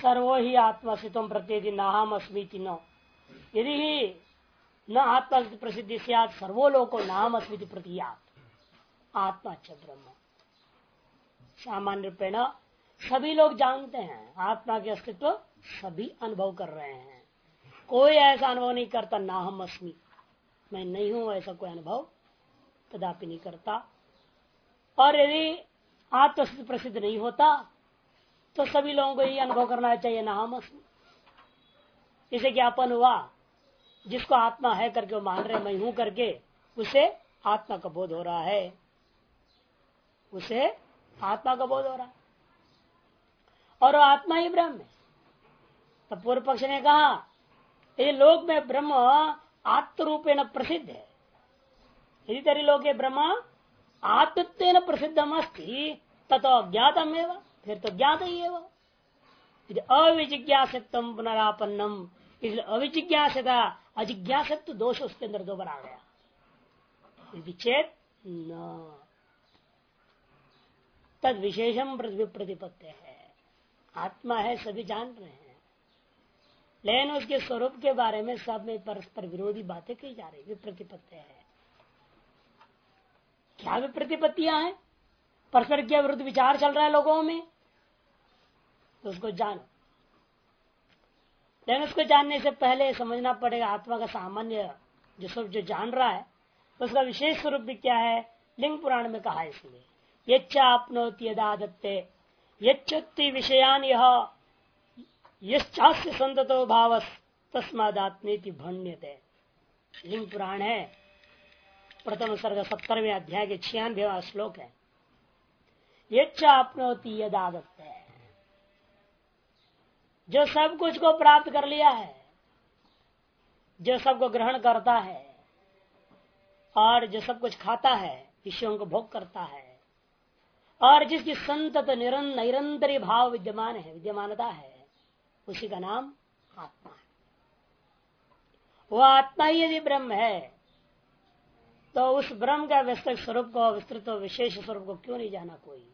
Servo ही आत्मा से तुम प्रत्येक नाहम अस्मिति न, यदि ही न आत्मा प्रसिद्धि से सर्वो लोको नाम अस्मिति प्रतियात, आत्मा च ब्रह्म। सामान्य रूपेण सभी लोग जानते हैं आत्मा के अस्तित्व, सभी अनुभव कर रहे हैं। कोई ऐसा अनुभव नहीं करता नाहम अस्मि, मैं नहीं हूं, ऐसा कोई अनुभव कदापि नहीं करता। और यदि आत्म प्रसिद्ध नहीं होता तो सभी लोगों को यही अनुभव करना चाहिए नाहम अस्मि। इसे ज्ञापन हुआ, जिसको आत्मा है करके वो मान रहे मैं हूं करके, उसे आत्मा का बोध हो रहा है, उसे आत्मा का बोध हो रहा है और आत्मा ही ब्रह्म है। तो पूर्व पक्ष ने कहा ये लोक में ब्रह्म आत्मरूपेण प्रसिद्ध है, यदि तेरे लोके ब्रह्म आत्मत्वेन प्रसिद्धम अस्ति ततो ज्ञातम एवं, फिर तो ज्ञात ही है वो। अविजिज्ञासित्वम पुनरापन्नम, इसलिए अविजिज्ञासिता अजिज्ञासित्व दोष उसके अंदर दोबारा आ गया। विच्छेद न तद विशेषम प्रतिपत्ति है, आत्मा है सभी जान रहे हैं, लेकिन उसके स्वरूप के बारे में सब में परस्पर विरोधी बातें की जा रही, विप्रतिपत्ति है। क्या विप्रतिपत्तियां हैं? परस्पर क्या विरुद्ध विचार चल रहा है लोगों में, तो उसको जानो। लेकिन उसको जानने से पहले समझना पड़ेगा आत्मा का सामान्य जो स्वरूप जो जान रहा है उसका विशेष स्वरूप भी क्या है। लिंग पुराण में कहा इसलिए यच्चाप्नोति यदा दत्ते यच्चत्ति विषयान यह यश्चास्य संततो भावस तस्मादात्मेति भण्यते। लिंग पुराण है, प्रथम सर्ग 70वें अध्याय के 96वां श्लोक है। यच्चाप्नोति यदा दत्ते, जो सब कुछ को प्राप्त कर लिया है, जो सबको ग्रहण करता है और जो सब कुछ खाता है, विषयों को भोग करता है, और जिसकी संतत निरंतरी भाव विद्यमान है, विद्यमानता है, उसी का नाम आत्मा है। वह आत्मा ही यदि ब्रह्म है तो उस ब्रह्म का विस्तृत स्वरूप को, विस्तृत विशेष स्वरूप को क्यों नहीं जाना कोई।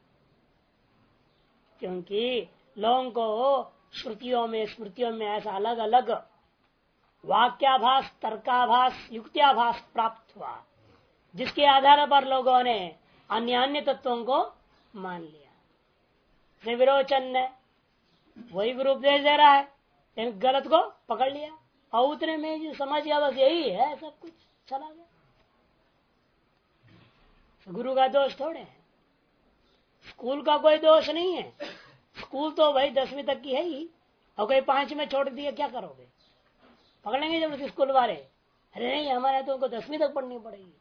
क्योंकि लोगों को श्रुतियों में स्मृतियों में ऐसा अलग अलग वाक्याभास, तर्काभास, युक्त्याभास प्राप्त हुआ, जिसके आधार पर लोगों ने अन्य अन्य तत्वों को मान लिया। विरोचन ने वही उपदेश दे रहा है, लेकिन गलत को पकड़ लिया और उतने में जो समझ गया बस यही है, सब कुछ चला गया। गुरु का दोष थोड़े है, स्कूल का कोई दोष नहीं है। स्कूल तो भाई 10वीं तक की है ही, और कोई 5 में छोड़ दिया, क्या करोगे? पकड़ेंगे जब स्कूल वाले, अरे नहीं हमारे तो उनको 10वीं तक पढ़नी पड़ेगी।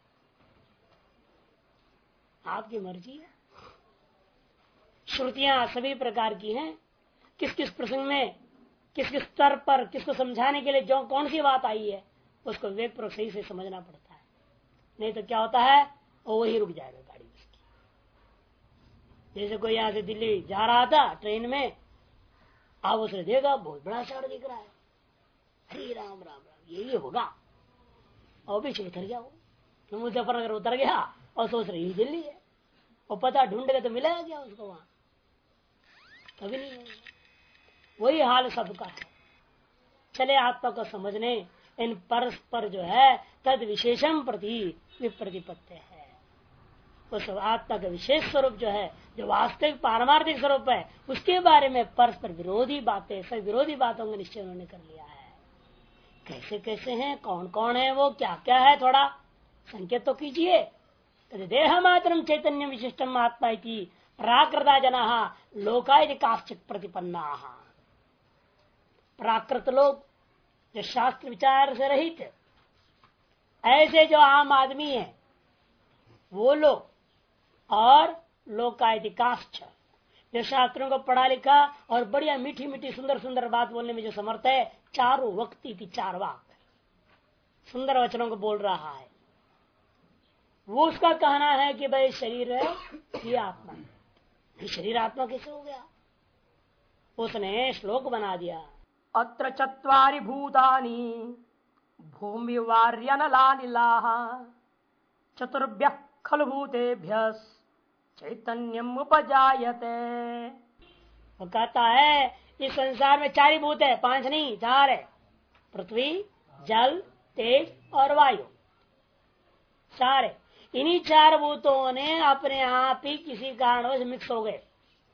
आपकी मर्जी है। श्रुतियां सभी प्रकार की हैं, किस किस प्रसंग में किस किस स्तर पर किसको समझाने के लिए जो कौन सी बात आई है उसको विवेक पूर्वक सही से समझना पड़ता है। नहीं तो क्या होता है, वो वही रुक जाएगा गाड़ी उसकी। जैसे कोई यहां से दिल्ली जा रहा था ट्रेन में, आप उसने देखा बहुत बड़ा शहर दिख रहा है, हरे राम राम राम यही होगा, और पीछे उतर गया वो मुजफ्फरनगर उतर गया और सोच रही यही दिल्ली है, और पता ढूंढेगा तो मिलेगा क्या उसको वहां, कभी नहीं है। वही हाल सबका है। चले आत्मा को समझने इन परस्पर जो है तद विशेषम प्रति विप्रतिपत्ति है। उस आत्मा का विशेष स्वरूप जो है, जो वास्तविक पारमार्थिक स्वरूप है, उसके बारे में परस्पर विरोधी बातें, सब विरोधी बातों का निश्चय उन्होंने कर लिया है। कैसे कैसे हैं, कौन कौन है, वो क्या क्या है, थोड़ा संकेत तो कीजिए। देह मात्रम चैतन्य विशिष्टम आत्मा इति प्राकृता जना लोकाय काश्चित प्रतिपन्ना। प्राकृत लोग जो शास्त्र विचार से रहित, ऐसे जो आम आदमी है वो लोग, और लोकायतिकाश्च जो शास्त्रों को पढ़ा लिखा और बढ़िया मीठी मीठी सुंदर सुंदर बात बोलने में जो समर्थ है, चारों वक्ति थी, 4 वाक सुंदर वचनों को बोल रहा है, वो उसका कहना है कि भाई शरीर है ये आत्मा है। शरीर आत्मा कैसे हो गया? उसने श्लोक बना दिया, अत्र चत्वारि भूतानि भूमि वार्यनलानिलाः चतुर्भ्यः खलु भूतेभ्यः चैतन्यम उपजायते। वो कहता है इस संसार में 4 ही भूत है, 5 नहीं 4 है। पृथ्वी, जल, तेज और वायु, 4 है। इन्हीं 4 भूतों ने अपने आप ही किसी कारणवश मिक्स हो गए,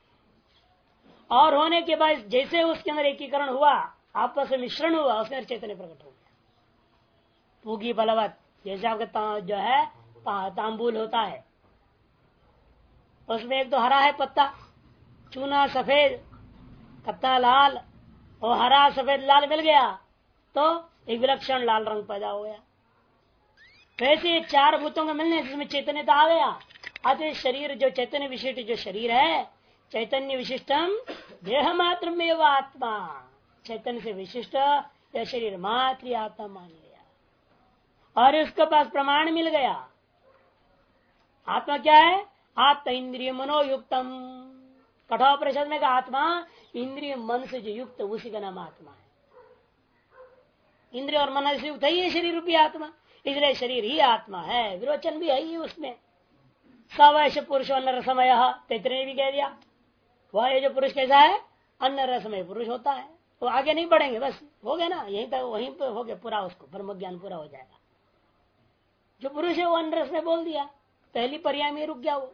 और होने के बाद जैसे उसके अंदर एकीकरण हुआ, आपस में मिश्रण हुआ, उसमें चैतन्य प्रकट हो गया। पूगी बलवत, जैसे आपका जो है तांबूल होता है, उसमें एक तो हरा है पत्ता, चूना सफेद, कत्ता लाल, और हरा सफेद लाल मिल गया तो एक विलक्षण लाल रंग पैदा हो गया। वैसे 4 भूतों का मिलने जिसमें चैतन्यता आ गया। अतः शरीर जो चैतन्य विशिष्ट जो शरीर है, चैतन्य विशिष्टम देह मात्र में व आत्मा, चैतन्य से विशिष्ट यह शरीर मात्र आत्मा मान लिया और उसके पास प्रमाण मिल गया। आत्मा क्या है? आत्मा इंद्रिय मनोयुक्तम, कठोपनिषद में का आत्मा इंद्रिय मन से जो युक्त, उसी का नाम आत्मा है। इंद्रिय और मन से युक्त है ये शरीर रूपी आत्मा, इसलिए शरीर ही आत्मा है। विरोचन भी है ही उसमें। सवैश पुरुष अन्न रसमय, तैतरेय ने भी कह दिया, वह ये जो पुरुष कैसा है? अन्न रसमय पुरुष होता है। तो आगे नहीं बढ़ेंगे, बस हो गया ना, यहीं तक वहीं पर हो गया पूरा, उसको ब्रह्म ज्ञान पूरा हो जाएगा। जो पुरुष है वो अन्न रस में बोल दिया, पहली पर्याय में रुक गया वो।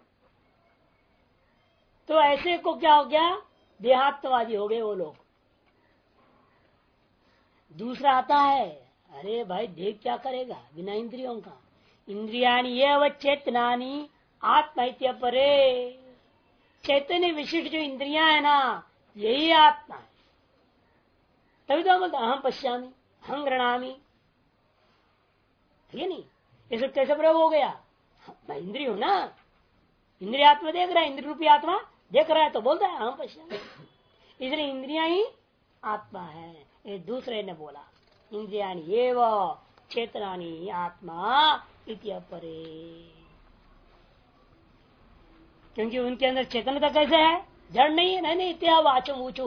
तो ऐसे को क्या हो गया? देहात्मवादी हो गए वो लोग। दूसरा आता है, अरे भाई देह क्या करेगा बिना इंद्रियों का? इंद्रियाणी ये व चेतनानी आत्मा परे, चैतन्य विशिष्ट जो इंद्रियां है ना, यही आत्मा है। तभी तो बोलते अहम पश्यामी, अहम गृणामी, ठीक है नहीं? ये कैसे प्रयोग हो गया? मैं इंद्रिय हूं ना, इंद्रिय आत्मा देख रहा है, इंद्रिय रूपी आत्मा देख रहा है, तो बोलता है अहम पश्यामी। इसलिए इंद्रियां ही आत्मा है। ये दूसरे ने बोला इंद्रियाणी एव चेतनानी आत्मा इति परे, क्योंकि उनके अंदर चेतनता कैसे है? जड़ नहीं है, नहीं इत्या वाचम ऊंचू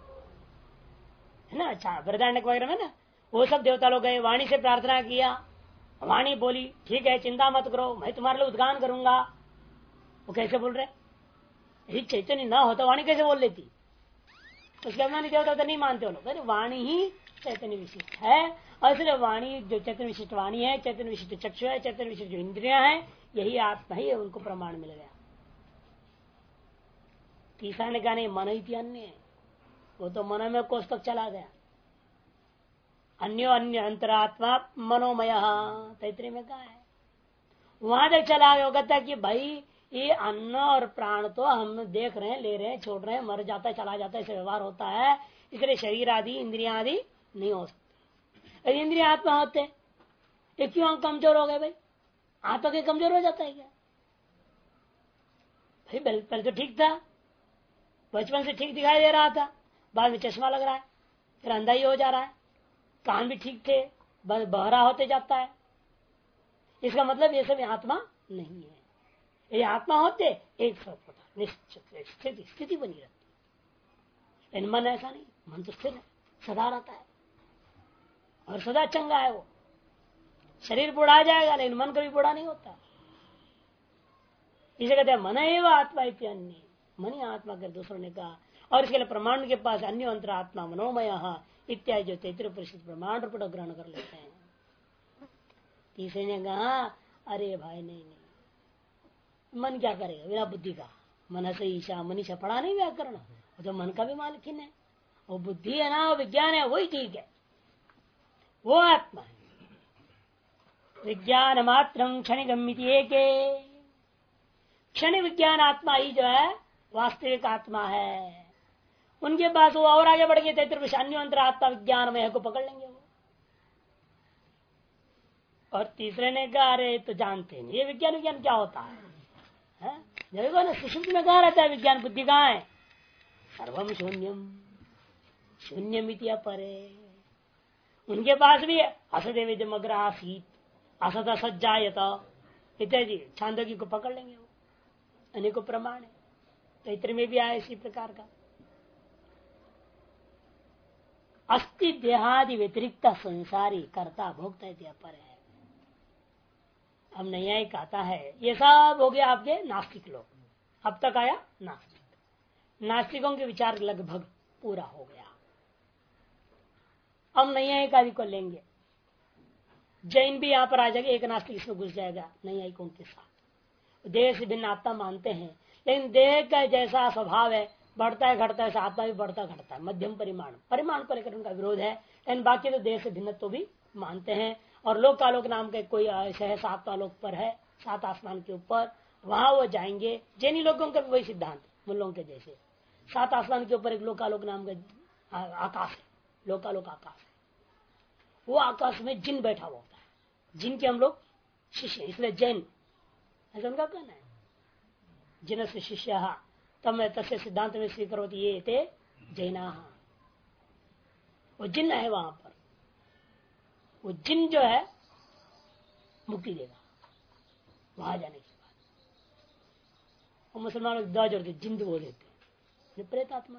है ना। अच्छा वृदारण्यक वगैरह में ना, वो सब देवता लोग गए, वाणी से प्रार्थना किया, वाणी बोली ठीक है चिंता मत करो, मैं तुम्हारे लिए उद्गान करूंगा। वो कैसे बोल रहे? यदि चैतन्य ना होता वाणी कैसे बोल लेती? उसके अभिमानी देवता तो नहीं मानते वो लोग। वाणी ही चैतन्य विशिष्ट है, और इसलिए वाणी जो चैतन्य विशिष्ट वाणी है, चैतन्य विशिष्ट चक्षु है, चैतन्य विशिष्ट जो इंद्रियां हैं, यही आत्मा ही है। उनको प्रमाण मिल गया। तीसरा ने कहा नहीं, मन ही अन्य है, वो तो मन में कोष तक चला गया। अन्यो अन्य अंतरात्मा मनोमय, तैतृय में कहा है, वहां तक चला गया। कहता कि भाई ये अन्न और प्राण तो हम देख रहे हैं, ले रहे हैं, छोड़ रहे हैं, मर जाता है, चला जाता है, ऐसे व्यवहार होता है। इसलिए शरीर आदि इंद्रिया आदि नहीं हो सकते। यदि इंद्रिया आत्मा होते ये क्यों कमजोर हो गए? भाई आत्मा के कमजोर हो जाता है क्या? भाई पहले तो ठीक था, बचपन से ठीक दिखाई दे रहा था, बाद में चश्मा लग रहा है, फिर अंधा ही हो जा रहा है। कान भी ठीक थे, बहरा होते जाता है। इसका मतलब ये सब आत्मा नहीं है। ये आत्मा होते एक सब होता, निश्चित स्थिति बनी रहती। लेकिन मन ऐसा नहीं, मन तो स्थिर है, सदा रहता है और सदा चंगा है। वो शरीर बुढ़ा जाएगा लेकिन मन कभी बुढ़ा नहीं होता। इसे कहते हैं मन एवं आत्मा इत्यन्य, मन ही आत्मा कर दूसरों ने कहा। और इसके लिए प्रमाण के पास अन्य अंतर आत्मा मनोमय इत्यादि जो तैतृय परिषद प्रमाण रूप ग्रहण कर लेते हैं। तीसरे ने कहा अरे भाई नहीं, मन क्या करेगा बिना बुद्धि का? मन से ईशा मनीषा पढ़ा नहीं व्याकरण, वो तो मन का भी मालिकिन है। वो बुद्धि है ना, वो विज्ञान है, वही ठीक है, वो आत्मा है। विज्ञान मात्र क्षणिक क्षण विज्ञान आत्मा ही जो है वास्तविक आत्मा है। उनके पास वो और आगे बढ़ गए तैतृय अन्योंतर आत्मा विज्ञान में को पकड़ लेंगे वो। और तीसरे ने कहा अरे तो जानते नहीं ये विज्ञान क्या होता है? देखो ना सुषुप्ति में कहा रहता है विज्ञान, बुद्धि कहाँ है? सर्वम शून्यम, शून्यमिति अपरे। उनके पास भी असदेव अग्र आसीत असत असत जायत इत्यादि छांदोग्य को पकड़ लेंगे वो। अनेकों प्रमाण है, तैतृय में भी आया इसी प्रकार का। अस्ति देहादि व्यतिरिक्त संसारी कर्ता भोक्ता पर है। हम न्यायिक कहता है ये सब हो गया आपके नास्तिक लोग। अब तक आया नास्तिक। नास्तिकों के विचार लगभग पूरा हो गया। हम नैयायिक आदि को लेंगे, जैन भी यहाँ पर आ जाएगा, एक नास्तिक इसमें घुस जाएगा नैयायिकों के साथ। देह से भिन्न आत्मा मानते हैं, लेकिन देह का जैसा स्वभाव है, बढ़ता है घटता है, आत्मा भी बढ़ता घटता है, मध्यम परिमाण को लेकर उनका विरोध है। लेकिन बाकी तो देह से भिन्न तो भी मानते हैं। और लोकालोक नाम के कोई ऐसे है, 7 आलोक पर है, 7 आसमान के ऊपर, वहां वो जाएंगे। जैनी लोगों का वही सिद्धांत, मुल्लों के जैसे 7 आसमान के ऊपर एक लोकालोक नाम का आकाश है, लोकालोक आकाश है। वो आकाश में जिन बैठा हुआ होता है, जिनके हम लोग शिष्य, इसलिए जैन ऐसा उनका कहना है। जिन से शिष्य तब तस्य सिद्धांत में स्वीकरो ये थे जैना। वो जिन है, वहां पर वो जिन जो है मुक्ति देगा वहां जाने के बाद। और मुसलमानों दुआ जोड़ते जिंद बोल देते हैं, प्रेत आत्मा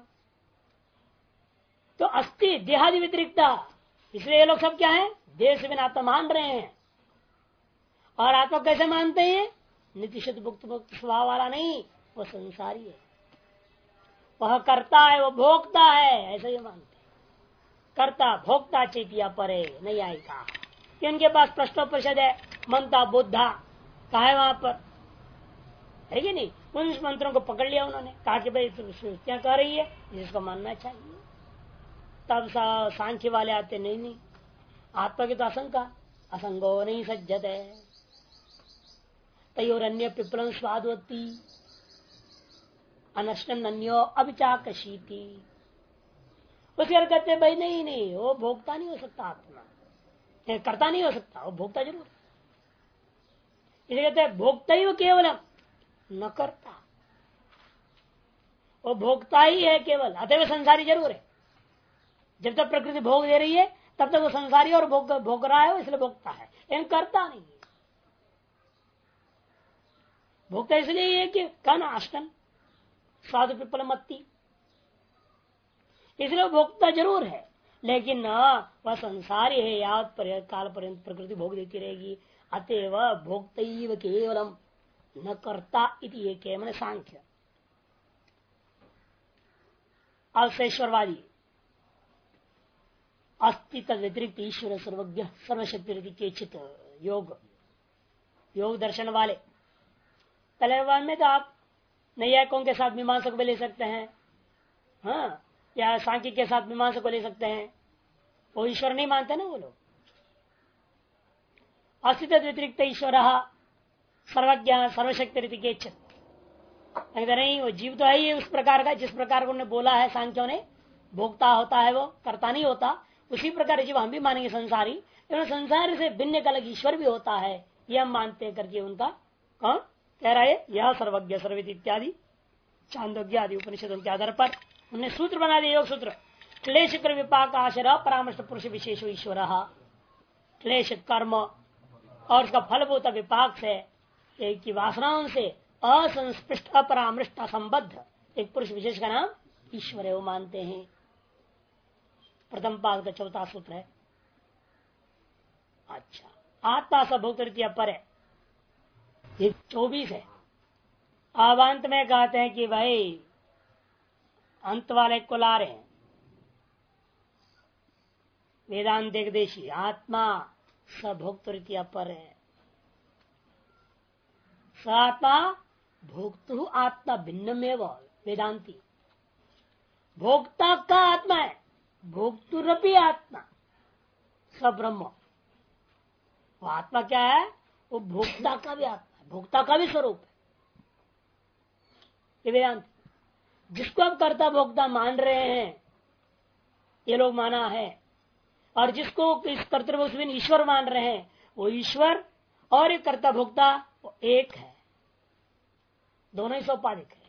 तो अस्थि देहादि व्यतिरिक्ता। इसलिए ये लोग सब क्या है, देह से बिना आत्मा मान रहे हैं। और आत्मा कैसे मानते हैं, नितिशत मुक्त स्वभाव वाला नहीं, वो संसारी है, वह करता है, वो भोगता है, ऐसा ही मानते हैं। कर्ता भोक्ता चेतिया परे नहीं आएगा कि उनके पास प्रश्नोपनिषद है, मनता बुद्धा कहा है वहां पर, है कि नहीं। उन मंत्रों को पकड़ लिया उन्होंने, कहा कि भाई क्या कह रही है, जिसको मानना चाहिए। तब सांख्य वाले आते, नहीं आत्मा की तो असंका, असंगो नहीं सज्जते तयोर अन्य पिपलन स्वादवती अनशन अन्यो अभिचाकशीति। उसके कहते भाई नहीं, वो भोक्ता नहीं हो सकता, आत्मा करता नहीं हो सकता, वो भोक्ता जरूर। इसे कहते हैं भोक्ता ही वो केवल न करता, वो भोक्ता ही है केवल, अतः वो संसारी जरूर है। जब तक प्रकृति भोग दे रही है तब तक वो संसारी और भोग रहा है, इसलिए भोगता है, लेकिन करता नहीं है। भोगता इसलिए है कि कन अष्टन स्वाद पिपल मत्ती, इसलिए भोक्ता जरूर है, लेकिन वह संसारी है, याद काल पर्यंत प्रकृति भोग देती रहेगी। अतएव भोक्तैव केवलम न करता इति एक है, मैंने सांख्य। अवशेश्वरवादी अस्ति तद व्यतिरिक्त ईश्वर सर्वज्ञ सर्वशक्ति केचित योग दर्शन वाले तलवार में तो आप नैयायिकों के साथ मीमांसा को ले सकते हैं, हाँ, या सांख्य के साथ मीमांसा को ले सकते हैं। वो ईश्वर नहीं मानते ना वो लोग। अस्ति तद व्यतिरिक्त ईश्वर सर्वज्ञ सर्वशक्ति रीति केचित, नहीं वो जीव तो है ही उस प्रकार का जिस प्रकार को उन्होंने बोला है सांख्यों ने, भोक्ता होता है, वो करता नहीं होता। उसी प्रकार जीव हम भी मानेंगे संसारी, लेकिन संसार से भिन्न का अलग ईश्वर भी होता है, यह मानते करके उनका कौन कह रहा है, यह सर्वज्ञ सर्वित इत्यादि चांदोग्य आदि उपनिषदों के आधार पर उन्हें सूत्र बना दिया। योग सूत्र क्लेश कर विपाक आशर परामर्श पुरुष विशेष ईश्वर, क्लेश कर्म और उसका फलभूत विपाक से की वासनाओं से असंस्पृष्ट अपरामृष्ट असंबद्ध एक पुरुष विशेष का नाम ईश्वर है, वो मानते हैं। प्रथम पाद का 4था सूत्र है। अच्छा, आत्मा सभोक्त पर है, ये 24 है। अब अंत में कहते हैं कि भाई अंत वाले को ला रहे हैं वेदांत एकदेशी, आत्मा सभोक्त पर है। स आत्मा भोक्तु आत्मा भिन्न में वेदांति, भोक्ता का आत्मा है, भोक्तुरपि आत्मा स ब्रह्म। वो आत्मा क्या है, वो भोक्ता का भी आत्मा है, भोक्ता का भी स्वरूप है। ये वेदांत जिसको आप कर्ता भोक्ता मान रहे हैं, ये लोग माना है, और जिसको इस कर्तव्य में ईश्वर मान रहे हैं, वो ईश्वर और एक कर्ता भोक्ता वो एक है, दोनों ही सोपाधिक है।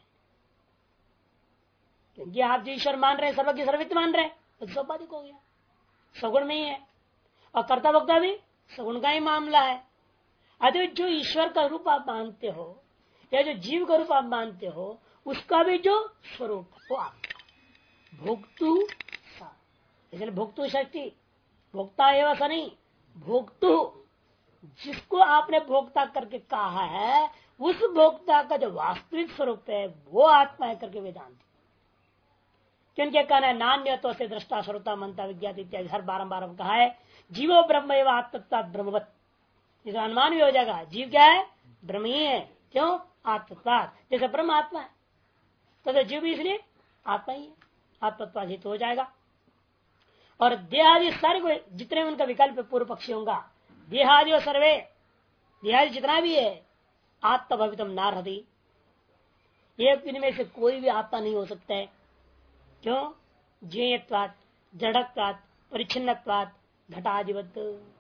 क्योंकि आप जो ईश्वर मान रहे हैं, सर्वज्ञ सर्वित मान रहे हैं, तो सोपाधिक हो गया, सगुण में ही है। और कर्ता भोक्ता भी सगुण का ही मामला है। अतः जो ईश्वर का रूप आप मानते हो या जो जीव का रूप आप मानते हो, उसका भी जो स्वरूप है वो आपका भोक्तु सा, इसलिए भोक्तु शक्ति भोक्ता एवं सा नहीं, भोक्तु जिसको आपने भोक्ता करके कहा है, उस भोक्ता का जो वास्तविक स्वरूप है वो आत्मा है करके वेदांत। क्योंकि कहना है नान्य तो से दृष्टा श्रोता मनता विज्ञात इत्यादि हर बारंबार कहा है। जीवो ब्रह्म एवं आत्मतत्व ब्रह्मवत, इसका अनुमान भी हो जाएगा जीव क्या है, ब्रह्म ही है। क्यों, आत्मतत्व, जैसे ब्रह्म आत्मा है तो जीव भी इसलिए आत्मा ही है, आत्मतत्वाधित हो जाएगा। और देहादि सारे को जितने उनका विकल्प पूर्व पक्षी होगा, देहादि और सर्वे, देहादि जितना भी है आत्मभवितम नारहति, एक इनमें से कोई भी आत्मा नहीं हो सकता है। क्यों, ज्ञेयत्वात् जड़त्वात् परिच्छिन्नत्वात् घटाधिवत,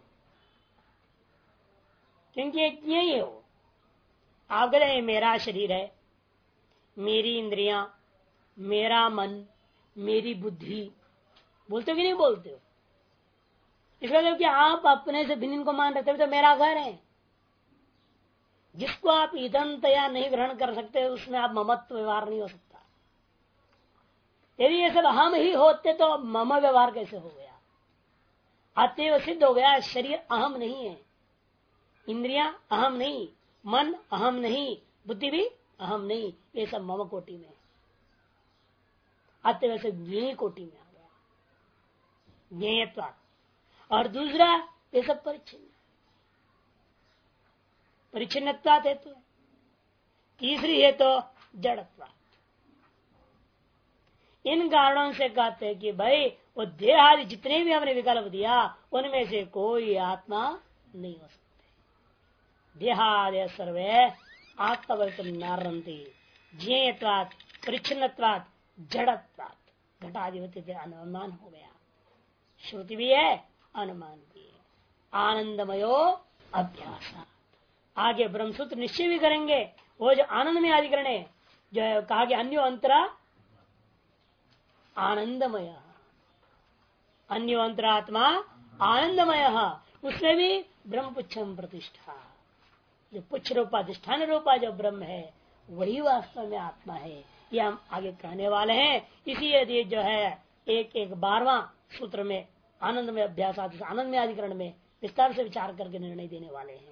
क्योंकि एक यही हो। आप कहते हैं मेरा शरीर है, मेरी इंद्रियां, मेरा मन, मेरी बुद्धि, बोलते हो कि नहीं बोलते हो? इसका मतलब कि आप अपने से भिन्न को मान रहे तो मेरा घर है। जिसको आप ईदनतया नहीं ग्रहण कर सकते उसमें आप ममत्व व्यवहार नहीं हो सकता। यदि ये सब हम ही होते तो मम व्यवहार कैसे हो गया? अतएव सिद्ध हो गया शरीर अहम नहीं है, इंद्रियां अहम नहीं, मन अहम नहीं, बुद्धि भी अहम नहीं, ये सब मम कोटि में, अतएव से ज्ञेय कोटि में आ गया, ज्ञेयत्व। और दूसरा ये सब परिच्छिन्न, परिच्छिन्नत्वात् हेतु है। तीसरी है तो जड़त्वात्। इन कारणों से कहते हैं कि भाई वो देह आदि जितने भी हमने विकल्प दिया उनमें से कोई आत्मा नहीं हो सकते। देहादय सर्वे आत्मवत नारंती, ज्ञेयत्वात् परिच्छिन्नत्वात् जड़त्वात् घटाधिपत्य अनुमान हो गया। श्रुति भी है, अनुमान भी है। आनंदमयो अभ्यास, आगे ब्रह्मसूत्र निश्चय भी करेंगे। वो जो आनंद में अधिकरण है, जो कहा कि अन्यो अंतरा आनंदमय, अन्यो अंतरात्मा आनंदमय, उसमें भी ब्रह्म पुच्छम प्रतिष्ठा, जो पुच्छ रूपा अधिष्ठान रूपा जो ब्रह्म है वही वास्तव में आत्मा है। ये हम आगे कहने वाले हैं। इसी जो है एक 12वां सूत्र में आनंद में अभ्यास, आनंद में अधिकरण में विस्तार से विचार करके निर्णय देने वाले हैं।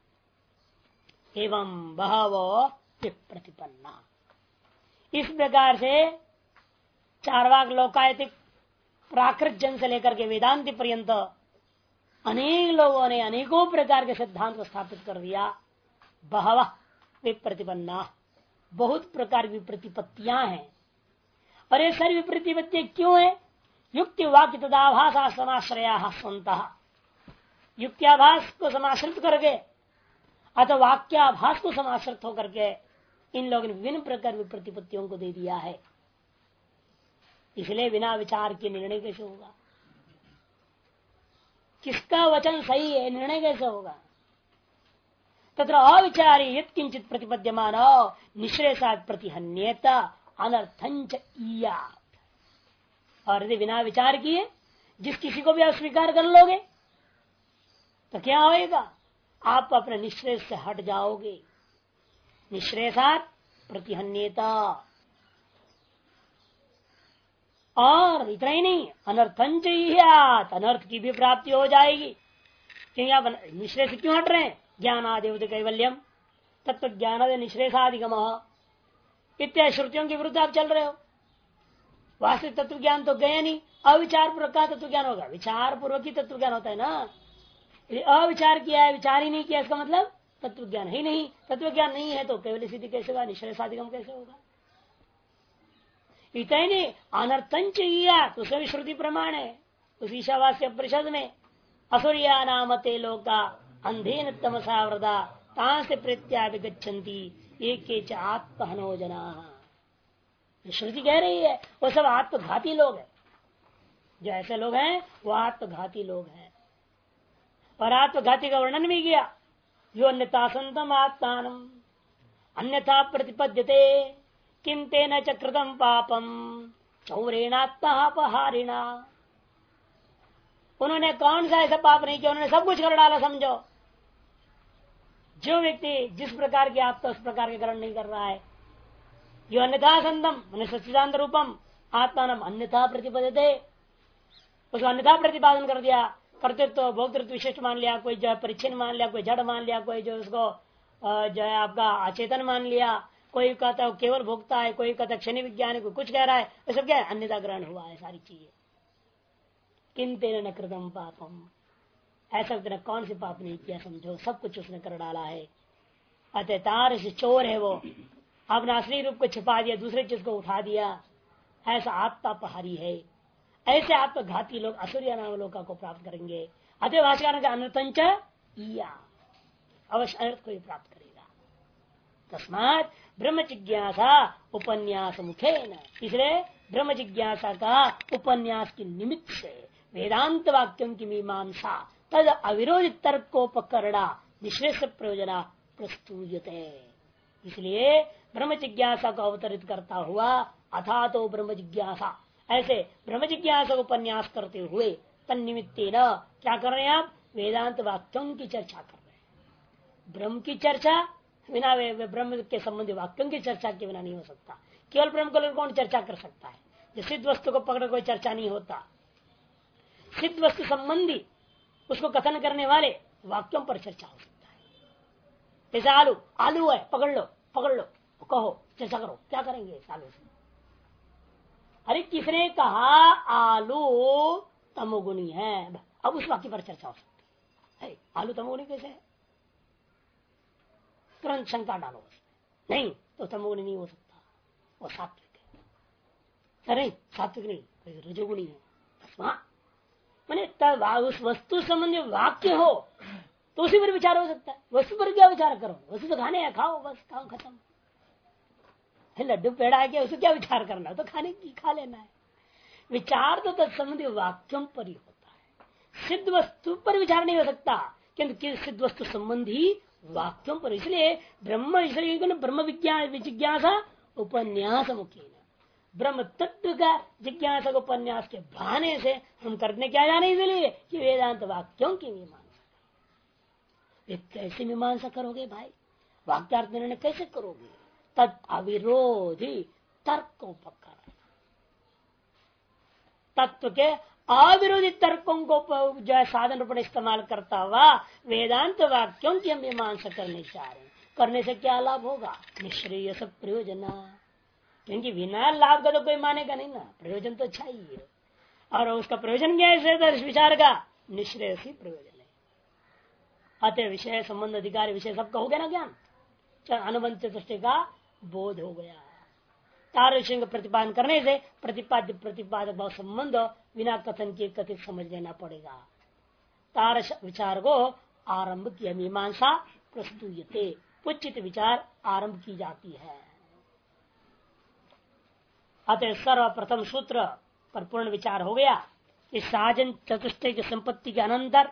एवं बहवो प्रतिपन्ना, इस प्रकार से चारवाक लोकायतिक प्राकृत जन से लेकर के वेदांति पर्यंत अनेक लोगों ने अनेकों प्रकार के सिद्धांत को स्थापित कर दिया। बहव विप्रतिपन्ना, बहुत प्रकार की प्रतिपत्तियां हैं। और ये सारी विप्रतिपत्तियां क्यों है? युक्ति वाक्य तदाभाषा समाश्रया संतः, युक्त्याभास को समाश्रित करके अथवा वाक्याभास को समाश्रित होकर के इन लोगों ने विभिन्न प्रकार की प्रतिपत्तियों को दे दिया है। इसलिए बिना विचार के निर्णय कैसे होगा? किसका वचन सही है, निर्णय कैसे होगा? तत्र अविचारी यत् किंचित प्रतिपद्यमान निश्रेषात् प्रतिहन्येत अनर्थंच ईयात्। और यदि बिना विचार किए जिस किसी को भी आप स्वीकार कर लोगे तो क्या होएगा? आप अपने निश्रेष से हट जाओगे। निश्रेषात् प्रतिहन्येता, और इतना ही नहीं अनर्थंच ईयात्, अनर्थ की भी प्राप्ति हो जाएगी। क्योंकि आप निश्रेष से क्यों हट रहे हैं? ज्ञानादेव कैवल्यम तत्व ज्ञानादि निश्रेषाधिगम इत्यादि श्रुतियों के विरुद्ध आप चल रहे हो। वास्तविक तत्व ज्ञान तो गया नहीं, अविचार पूर्वक का तत्व ज्ञान होगा। विचार पूर्वक ही तत्व ज्ञान होता है ना। यदि अविचार किया है, विचार ही नहीं किया, इसका मतलब तत्व ज्ञान ही नहीं। तत्व ज्ञान नहीं है तो केवल सिद्धि कैसे होगा, निश्रेषाधिगम कैसे होगा? इतना ही नहीं अनर्थंच ईयात्, उसमें भी श्रुति प्रमाण है। उस ईशावास्य परिषद में असुरिया नामते लोका अंधेन तमसा वृदा तां से प्रत्याभिगच्छन्ति एक आत्महनो जना। श्रुति कह रही है वो सब आत्मघाती लोग हैं। जो ऐसे लोग हैं वो आत्मघाती लोग हैं। और आत्मघाती का वर्णन भी किया, यो अन्यथा संतम आत्मानम अन्यथा प्रतिपद्यते किम तेन च कृतम पापम चौरेणात्मापहारिणा। उन्होंने कौन सा ऐसा पाप नहीं किया, उन्होंने सब कुछ कर डाला। समझो, जो व्यक्ति जिस प्रकार की आत्मा उस प्रकार के ग्रहण नहीं कर रहा है, यो अन्यथा संतम मैंने सच्चिदानंद रूपम आत्मानम अन्यथा प्रतिपद्यते, उसको अन्यथा प्रतिपादन कर दिया। कर्तृत्व भोक्तृत्व विशिष्ट मान लिया, कोई जो है परिच्छिन्न मान लिया, कोई जड़ मान लिया, कोई जो उसको जो है आपका अचेतन मान लिया, कोई कहता है केवल भोक्ता है, कोई कहता है क्षणिक विज्ञान है, कोई कुछ कह रहा है, ये सब क्या है? अन्यथा ग्रहण हुआ है सारी चीजें। किन तेरे न कृतम पापम, ऐसा तेरा कौन सी पाप नहीं किया, समझो सब कुछ उसने कर डाला है। अतः तार से चोर है वो, अपना असली रूप को छिपा दिया, दूसरे चीज को उठा दिया, ऐसा आत्मापहारी है। ऐसे आत्मघाती लोग असुरिया नाम लोका को प्राप्त करेंगे। अतः भाषाकार का अनर्थंच अवश्य अनर्थ को ही प्राप्त करेगा। तस्मात ब्रह्म जिज्ञासा उपन्यास मुखे न, इसलिए ब्रह्म जिज्ञासा का उपन्यास के निमित्त से वेदांत वाक्यों की मीमांसा तद अविरोधी तर्कोपकरणा निश्रेष प्रयोजना प्रस्तुयते। इसलिए ब्रह्म जिज्ञासा को अवतरित करता हुआ अथा तो ब्रह्म जिज्ञासा, ऐसे ब्रह्म जिज्ञासा उपन्यास करते हुए तन्निमित्ते न क्या कर रहे हैं आप? वेदांत वाक्यों की चर्चा कर रहे हैं। ब्रह्म की चर्चा बिना ब्रह्म के संबंधी वाक्यों की चर्चा के बिना नहीं हो सकता। केवल ब्रह्म को कौन चर्चा कर सकता है? जो सिद्ध वस्तु को पकड़ कोई चर्चा नहीं होता। सिद्ध वस्तु संबंधी उसको कथन करने वाले वाक्यों पर चर्चा हो सकता है। जैसे आलू, आलू है, पकड़ लो कहो, चर्चा करो, क्या करेंगे इस आलू से? अरे किसने कहा आलू तमोगुणी है? अब उस वाक्य पर चर्चा हो सकती है। आलू तमोगुणी कैसे है? तुरंत शंका डालो उसमें, नहीं तो तमोगुणी नहीं हो सकता, वो सात्विक है। अरे सात्विक नहीं, रजोगुणी है। मैंने उस वस्तु संबंधी वाक्य हो तो उसी पर विचार हो सकता है। वस्तु पर क्या विचार करो? वस्तु तो खाने है, खाओ, बस खाओ, खत्म। लड्डू पेड़ा है क्या, उसको क्या विचार करना? तो खाने की खा लेना है। विचार तो तत्संबंधी वाक्यों पर ही होता है। सिद्ध वस्तु पर विचार नहीं हो सकता, किंतु सिद्ध वस्तु संबंधी वाक्यों पर। इसलिए ब्रह्म विज्ञान जिज्ञासा उपन्यास मुख्य, ब्रह्म तत्व का जिज्ञासा उपन्यास के बहाने से हम करने क्या जाने, इसलिए कि वेदांत वाक्यों की मीमांसा। कैसे मीमांसा करोगे भाई? वाक्यार्थ निर्णय कैसे करोगे? तद अविरोधी तर्कोपकरण, तत्व के अविरोधी तर्कों को जो है साधन रूप में इस्तेमाल करता हुआ वेदांत वाक्यों की हम मीमांसा करने चाह रहे हैं। करने से क्या लाभ होगा? निश्रेय सब प्रयोजना, क्योंकि बिना लाभ का तो कोई मानेगा नहीं ना। प्रयोजन तो अच्छा ही है, और उसका प्रयोजन क्या है? विचार का निश्रेयसी प्रयोजन है। अतः विषय संबंध अधिकार विषय सबका हो गया ना ज्ञान, अनुबंध चतुष्टय का बोध हो गया। तार विषय का प्रतिपादन करने से प्रतिपाद्य प्रतिपादक भाव संबंध बिना कथन के कथित समझ लेना पड़ेगा। तार विचार को आरंभ की मीमांसा प्रस्तुयते, उचित विचार आरंभ की जाती है। अतः सर्वप्रथम सूत्र पर पूर्ण विचार हो गया कि साजन चतुष्टय की संपत्ति के अनंतर,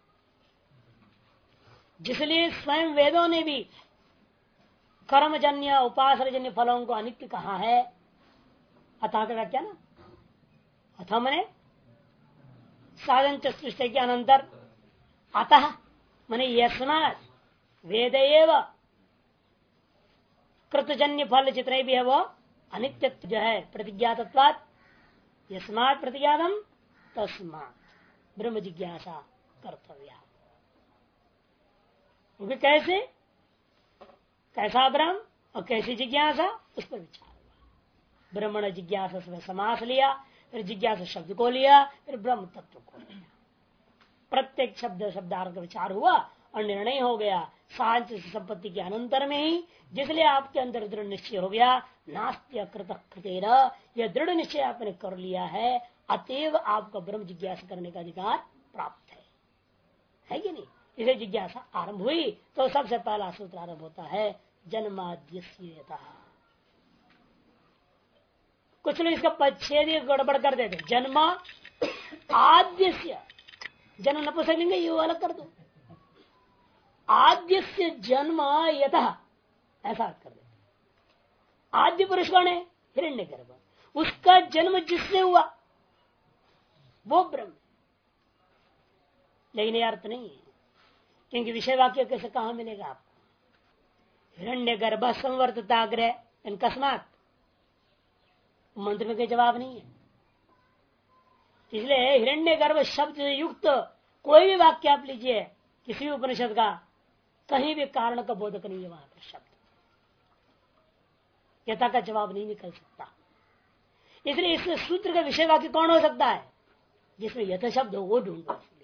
जिसलिए स्वयं वेदों ने भी कर्मजन्य उपासनाजन्य फलों को अनित्य कहा है। अतः का क्या ना, अथ मने साधन चतुष्टय के अनंतर, अतः मने यस्मात् वेद एव कृतजन्य फल जितने भी है वो अनित्य जो है प्रतिज्ञातत्वात्, यस्मात् प्रतिज्ञातम तस्मात् ब्रह्म जिज्ञासा कर्तव्या। कैसे, कैसा ब्रह्म और कैसी जिज्ञासा, उस पर विचार हुआ। ब्रह्मण जिज्ञासा से समास लिया, फिर जिज्ञासा शब्द को लिया, फिर ब्रह्म तत्व को लिया। प्रत्येक शब्द शब्दार्थ का विचार हुआ और निर्णय हो गया सांच संपत्ति के अनंतर में ही। जिसलिए आपके अंदर दृढ़ निश्चय हो गया, नास्त्य कृत कृतेर, यह दृढ़ निश्चय आपने कर लिया है, अतएव आपका ब्रह्म जिज्ञासा करने का अधिकार प्राप्त है कि नहीं? इसे जिज्ञासा आरंभ हुई तो सबसे पहला सूत्र आरंभ होता है जन्माद्यस्यतः। कुछ लोग इसका पच्छेद गड़बड़ कर देते, जन्म आद्यस्य, जन्म नपुंसकलिंग ये अलग कर दो, आद्यस्य जन्म यतः ऐसा कर देते। आद्य पुरुष कौन है? हिरण्यगर्भ, उसका जन्म जिससे हुआ वो ब्रह्म। लेकिन ये अर्थ नहीं है, क्योंकि विषय वाक्य कैसे कहां मिलेगा आपको? हिरण्यगर्भ संवर्तताग्रह अकस्मात, मंत्र में कोई जवाब नहीं है। इसलिए हिरण्यगर्भ शब्द से युक्त कोई भी वाक्य आप लीजिए किसी भी उपनिषद का, कहीं भी कारण का बोधक नहीं है वहां पर शब्द। यथा का जवाब नहीं निकल सकता। इसलिए इस सूत्र का विषय वाक्य कौन हो सकता है? जिसमें यथ शब्द हो वो ढूंढो। इसलिए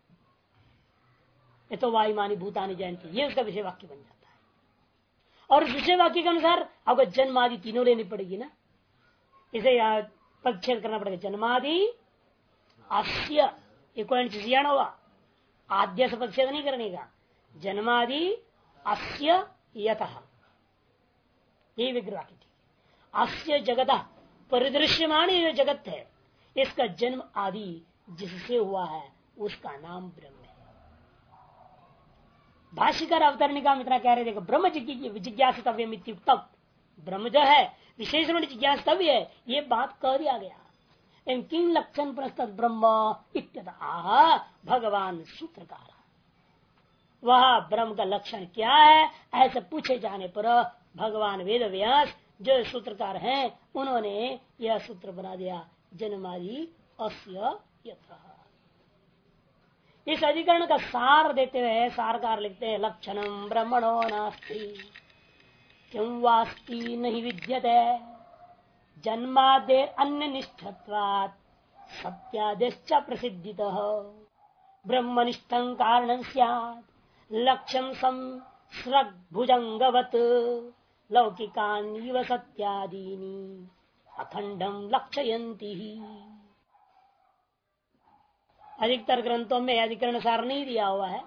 ये तो वायुमानी भूतानी जयंती, ये उसका विषय वाक्य बन जाता है। और उस विषय वाक्य के अनुसार आपको जन्म आदि तीनों लेनी पड़ेगी ना। इसे पदच्छेद करना पड़ेगा। जन्मादि अस्य, ये कोई चीज हुआ, आद्य से पदच्छेद नहीं करने का। जन्मादि अस्य यतः, ये विग्रह वाक्य। अस्य जगत परिदृश्यमान ये जगत है, इसका जन्म आदि जिससे हुआ है उसका नाम ब्रह्म है। भाष्यकार अवतरणिका में इतना कह रहे थे, ब्रह्म जिज्ञासितव्यम इत्युक्तम, ब्रह्म जो है विशेष रूप जिज्ञासितव्य है, ये बात कह दिया गया। किम लक्षण प्रस्तुत ब्रह्म इत्यतः भगवान सूत्रकार, वह ब्रह्म का लक्षण क्या है ऐसे पूछे जाने पर भगवान वेद व्यास जो सूत्रकार हैं उन्होंने यह सूत्र बना दिया, जन्मादि अस्य यतः। इस अधिकरण का सार देते हुए सारकार लिखते हैं, लक्षणम ब्रह्मणो नास्ति किं वास्ति नहीं विद्यते जन्मादेर अन्य निष्ठत्वात् सत्यादेश्च प्रसिद्धितः ब्रह्मनिष्ठं कारणं स्यात् लक्ष्यं संसृग भुजंगवत् लौकिकान्यव सत्यादीनि अखंडम लक्षयन्ति। अधिकतर ग्रंथों में अधिकरण सार नहीं दिया हुआ है,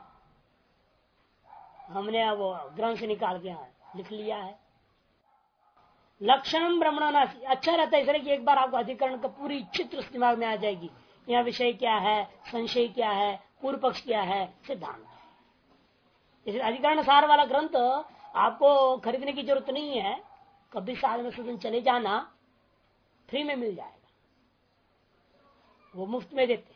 हमने वो ग्रंथ से निकाल के लिख लिया है। लक्षणम ब्रह्मणानास्ति अच्छा रहता है, इसलिए कि एक बार आपको अधिकरण का पूरी चित्र दिमाग में आ जाएगी। यहाँ विषय क्या है, संशय क्या है, पूर्व पक्ष क्या है, सिद्धांत। इसलिए अधिकरण सार वाला ग्रंथ आपको खरीदने की जरूरत नहीं है, कभी साल में सुदन चले जाना, फ्री में मिल जाएगा, वो मुफ्त में देते,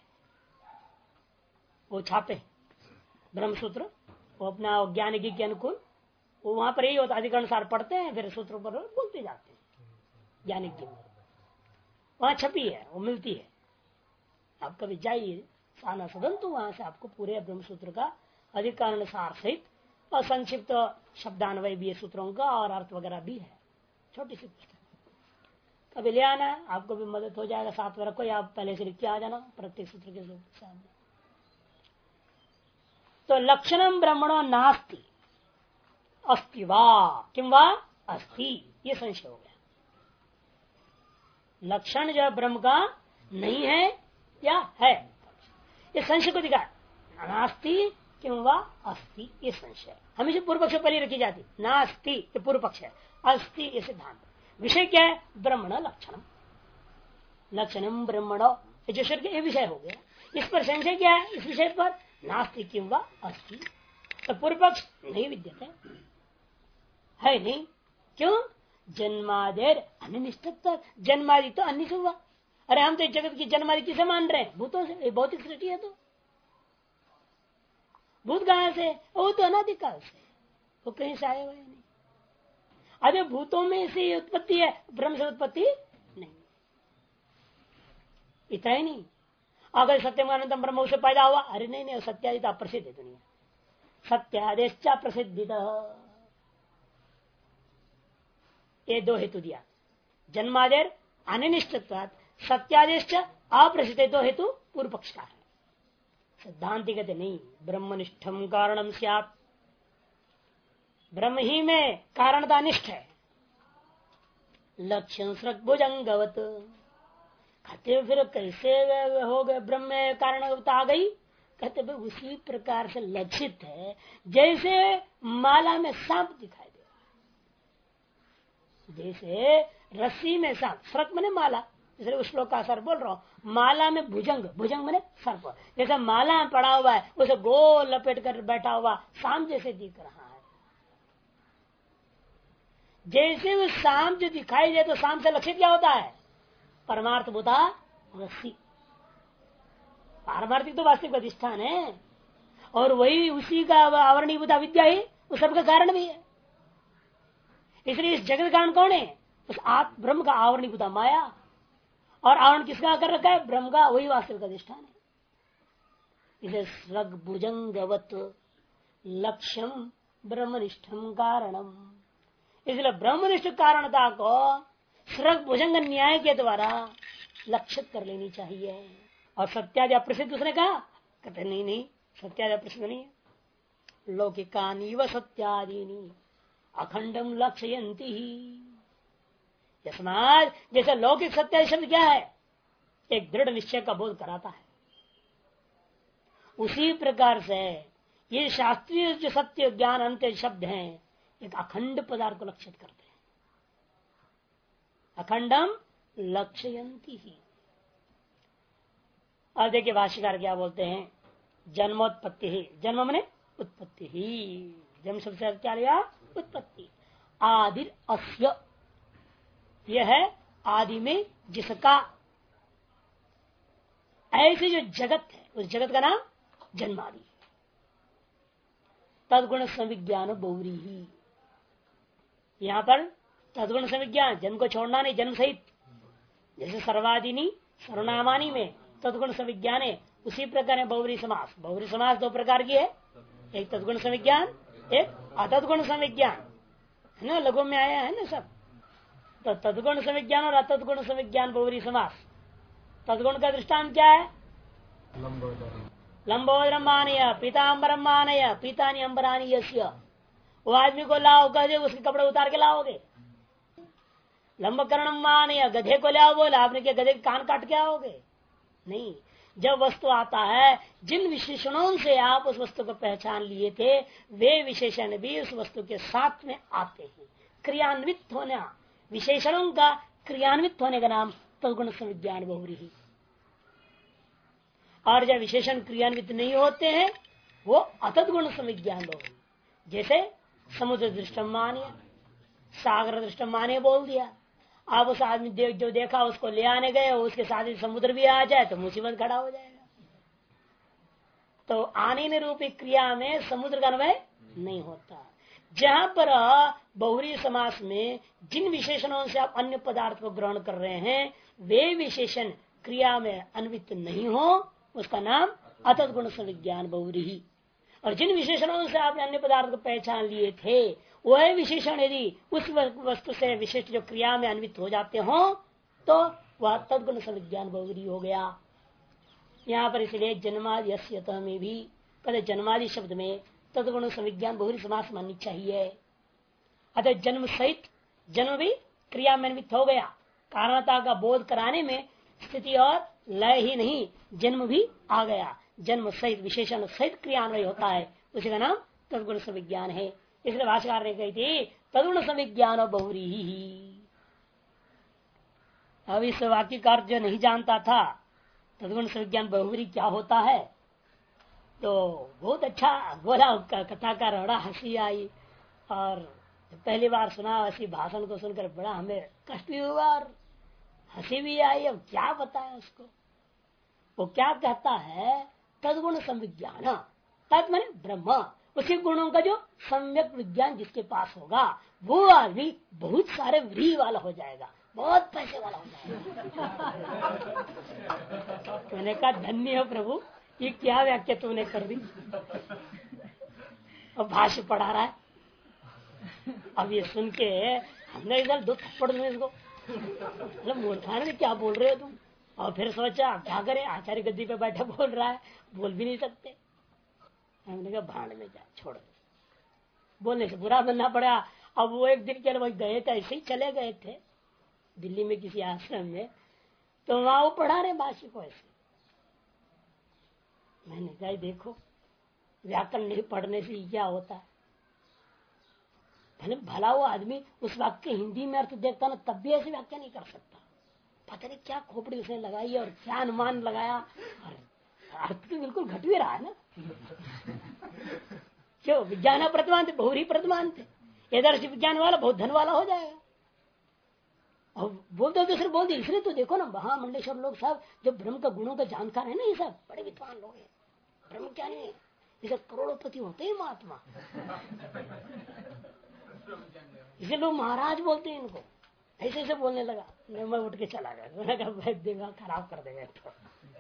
वो छापे ब्रह्मसूत्र, वो अपना ज्ञानिकी के अनुकूल, वो वहां पर यही होता, अधिकरण सार पढ़ते हैं फिर सूत्र पर बोलते जाते हैं। ज्ञानिक की वहां छपी है, वो मिलती है। आप कभी जाइए साना सदन तो वहां से आपको पूरे ब्रह्मसूत्र का अधिकरण सार सहित और संक्षिप्त शब्दान्वय भी है सूत्रों का, और अर्थ वगैरह भी है। छोटी सी पुस्तक, कभी ले आना, आपको भी मदद हो जाएगा। साथ में रखो या आप पहले से लिख के आ जाना प्रत्येक सूत्र के सामने। तो लक्षणम ब्रह्मणो नास्ति अस्ति वा किम वा अस्ति, ये संशय हो गया। लक्षण जो ब्रह्म का नहीं है या है, ये संशय को दिखा। नास्ति किम वा अस्ति, ये संशय हमेशा पूर्व पक्ष पर ही रखी जाती। नास्ति ये पूर्व पक्ष है, अस्ति ये सिद्धांत। विषय क्या है? ब्रह्मण लक्षणम, लक्षणम ब्रह्मण, ये विषय हो गया। इस पर संशय क्या है? इस विषय पर नास्ति किम वा अस्ति, तो पूर्व पक्ष नहीं विद्यते है, नहीं। क्यों? जन्मादेर अनिष्ट, जन्मादि तो अन्य से हुआ। अरे हम तो इस जगत की जन्मादि किसे मान रहे हैं? भूतों से। भौतिक सृष्टि है तो भूत कहां से? वो तो अनादिकाल से, वो कहीं से आए हुए नहीं। अरे भूतों में से उत्पत्ति है, ब्रह्म से उत्पत्ति नहीं। इतना ही नहीं, अगर सत्यम अनंतम ब्रह्म से पैदा हुआ, अरे नहीं, सत्यादि तो अप्रसिद्ध है दुनिया, सत्यादेश प्रसिद्धित। ये दो हेतु दिया, जन्मादेर अनिष्टत्वात् सत्यादेश अप्रसिद्ध, दो हेतु पूर्व पक्ष का है। सिद्धांति कहते नहीं, ब्रह्मनिष्ठम कारणम स्यात्, ब्रह्म ही में कारणता निष्ठ है। लक्ष्य भुजंगवत, कहते फिर कैसे हो गए ब्रह्म में कारणता आ गई? कहते भाई उसी प्रकार से लक्षित है जैसे माला में सांप दिखाई दे रहा है, जैसे रस्सी में सांप, स्रक मने माला, जैसे उस श्लोक का सर बोल रहा हूं, माला में भुजंग, भुजंग मने सर्प, जैसे माला में पड़ा हुआ है उसे गोल लपेट कर बैठा हुआ सांप जैसे दिख रहा है। जैसे वो सांप जो दिखाई दे तो सांप से लक्षित क्या होता है? परमार्थ भूता रस्सी, पारमार्थिक तो वास्तविक अधिष्ठान है, और वही उसी का आवरणीभूता विद्या ही उस सबका कारण भी है। इसलिए इस जगत कारण कौन है? उस आत्म ब्रह्म का आवरणीभूता माया, और आवरण किसका कर रखा है? ब्रह्म का, वही वास्तविक अधिष्ठान है। इसे स्रग भुजंगवत लक्ष्यम ब्रह्मनिष्ठम कारणम, इसलिए ब्रह्मनिष्ठ कारणता को श्रग भुजंग न्याय के द्वारा लक्षित कर लेनी चाहिए। और सत्यादि अप्रसिद्ध उसने कहा, कहते नहीं नहीं सत्यादि अप्रसिद्ध नहीं है। लौकिकानी व सत्यादीनी अखंडम लक्ष्यंती ही। समाज जैसे लौकिक सत्य शब्द क्या है, एक दृढ़ निश्चय का बोध कराता है, उसी प्रकार से ये शास्त्रीय जो सत्य ज्ञान अंत शब्द हैं एक अखंड पदार्थ को लक्षित करते हैं। अखंडम लक्ष्यंती ही। अब देखिए भाष्यकार क्या बोलते हैं, जन्मोत्पत्ति ही, जन्म मने उत्पत्ति ही, जन्म शब्द से क्या लिया, उत्पत्ति। आदि अस्य, यह है आदि में जिसका, ऐसे जो जगत है उस जगत का नाम जन्मादि। तदगुण संविज्ञान बहुरी ही, यहाँ पर तदगुण संविज्ञान, जन्म को छोड़ना नहीं, जन्म सहित, जैसे सर्वादिनी सर्वनामानी में तदगुण संविज्ञान है, उसी प्रकार है बहुरी समास। बहुरी समास दो प्रकार की है, एक तदगुण संविज्ञान, एक अतदगुण संविज्ञान, है ना, लघु में आया है ना सब। तो तदगुण संविज्ञान और अतदगुण संविज्ञान बहुरी समास। तदगुण का दृष्टांत क्या है, लंबोदरम मानय पीताम्बरम मानय पीतानी अम्बरानी यस्य। वो आदमी को लाओ, गधे उसके कपड़े उतार के लाओगे। लंबकरणम मानय, गधे को लाओ, बोला आपने क्या गधे के कान काट के आओगे? नहीं। जब वस्तु आता है, जिन विशेषणों से आप उस वस्तु को पहचान लिए थे वे विशेषण भी उस वस्तु के साथ में आते हैं। क्रियान्वित होना, विशेषणों का क्रियान्वित होने का नाम तदगुण संविज्ञान बहुरी ही। और जब विशेषण क्रियान्वित नहीं होते हैं वो अतद्गुण संविज्ञान बहुरी। जैसे समुद्र दृष्टम मानिय, सागर दृष्टम मानिय बोल दिया। आप उस आदमी जो देखा उसको ले आने गए, उसके साथ ही समुद्र भी आ जाए तो मुसीबत खड़ा हो जाएगा। तो आने रूपी क्रिया में समुद्र का अन्वय नहीं होता। जहां पर बहुरी समास में जिन विशेषणों से आप अन्य पदार्थ को ग्रहण कर रहे हैं वे विशेषण क्रिया में अन्वित नहीं हो, उसका नाम अतद्गुण संविज्ञान बहुरी ही। और जिन विशेषणों से आपने अन्य पदार्थ को पहचान लिए थे वह विशेषण यदि उस वस्तु से विशिष्ट जो क्रिया में अन्वित हो जाते हो तो वह तद्गुण संविज्ञान बहुरी हो गया। यहाँ पर इसलिए जन्मादि अस्यतः में भी कहते जन्मादि शब्द में तद्गुण संविज्ञान बहुरी समास माननी चाहिए। अतः जन्म सहित, जन्म भी क्रिया में अन्वित हो गया, कारणता का बोध कराने में स्थिति और लय ही नहीं जन्म भी आ गया। जन्म सहित विशेषण सहित क्रियान्वय होता है, उसी का नाम तद्गुण संविज्ञान है। इसलिए भाष्यकार ने कही थी तद्गुण संविज्ञान बहुरी ही। अब इस वाक्य का अर्थ जो नहीं जानता था तद्गुण संविज्ञान बहुरी क्या होता है तो बहुत अच्छा बोला, कथा का रड़ा, हंसी आई। और पहली बार सुना ऐसी भाषण को सुनकर बड़ा हमें कष्ट भी हुआ और हंसी भी आई। अब क्या बताएं उसको। वो क्या कहता है, तद्गुण संविज्ञान, तद माने ब्रह्म, उसी गुणों का जो सम्यक विज्ञान जिसके पास होगा वो आदमी बहुत सारे व्रीहि वाला हो जाएगा, बहुत पैसे वाला हो जाएगा। मैंने कहा धन्य हो प्रभु, ये क्या व्याख्या तूने कर दी। अब भाष्य पढ़ा रहा है, अब ये सुन के हमने इधर दो थप्पड़ दूं इसको, मतलब मूर्खाने क्या बोल रहे हो तुम। और फिर सोचा क्या करे, आचार्य गद्दी पे बैठे बोल रहा है, बोल भी नहीं सकते। हमने कहा भाड़ में जा, छोड़ दो, बोलने से बुरा बनना पड़ा। अब वो एक दिन के लिए वही गए थे, ऐसे ही चले गए थे दिल्ली में किसी आश्रम में, तो वहां वो पढ़ा रहे भाष्य को ऐसे। मैंने कहा देखो व्याकरण नहीं पढ़ने से क्या होता है। भला वो आदमी उस वाक्य हिंदी में अर्थ देखता ना तब भी ऐसे व्याख्या नहीं कर सकता। पता नहीं क्या खोपड़ी उसने लगाई और क्या अनुमान लगाया, अर्थ तो बिल्कुल घट भी रहा है ना। क्यों, विज्ञान प्रतिमान थे, बहुरी प्रतिमान थे, यदर्श विज्ञान वाला बहुत धन वाला हो जाएगा। और बोलते दूसरे बोल दिए, इसलिए तो देखो ना महामंडलेश्वर लोग सब जो ब्रह्म का गुणों का जानकार है ना, ये सब बड़े विद्वान लोग हैं, ब्रह्म क्या नहीं है, ये सब करोड़पति होते हैं महात्मा। इसे लोग महाराज बोलते हैं इनको। ऐसे ऐसे बोलने लगा, मैं उठ के चला गया, दिमाग खराब कर देगा तो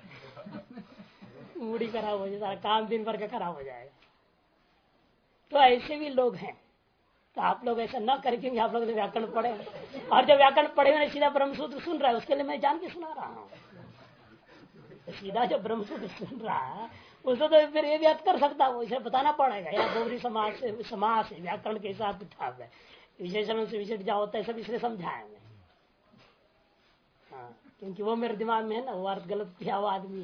मूडी खराब हो जाएगा, काम दिन भर का खराब हो जाएगा। तो ऐसे भी लोग हैं। तो आप लोग ऐसा न करें, क्योंकि आप लोग ने व्याकरण पढ़े, और जब व्याकरण पढ़े हुए सीधा ब्रह्मसूत्र सुन रहा है, उसके लिए मैं जान के सुना रहा हूँ। सीधा जो ब्रह्मसूत्र सुन रहा है उसको तो फिर ये भी अर्थ कर सकता है, इसे बताना पड़ेगा या बहुरी समास है, व्याकरण के हिसाब किताब है, विशेषण से विशेष क्या होता है सब इसलिए समझाएंगे। हाँ, क्योंकि वो मेरे दिमाग में है ना, वो अर्थ गलत किया हुआ आदमी।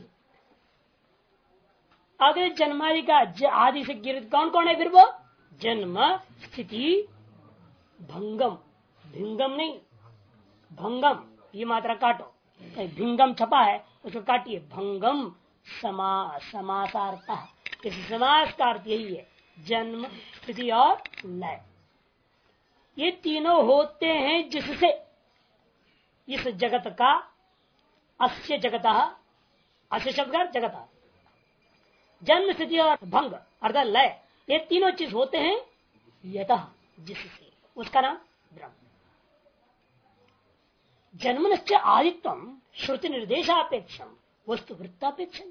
अगर जन्मादि का आदि से गिर कौन कौन है फिर वो? जन्म स्थिति भंगम, भिंगम नहीं भंगम, ये मात्रा काटो, भिंगम छपा है उसको काटिए, भंगम समासार्थ। इस समास का अर्थ यही है, जन्म स्थिति और लय, ये तीनों होते हैं जिससे इस जगत का, अस्य जगत, अस्य शब्द का जगत, जन्म स्थिति और भंग अर्थात लय, ये तीनों चीज होते हैं यतः, जिससे, उसका नाम ब्रह्म। जन्मनश्च आदित्वम श्रुति निर्देशापेक्षम वस्तु वृत्तापेक्षम।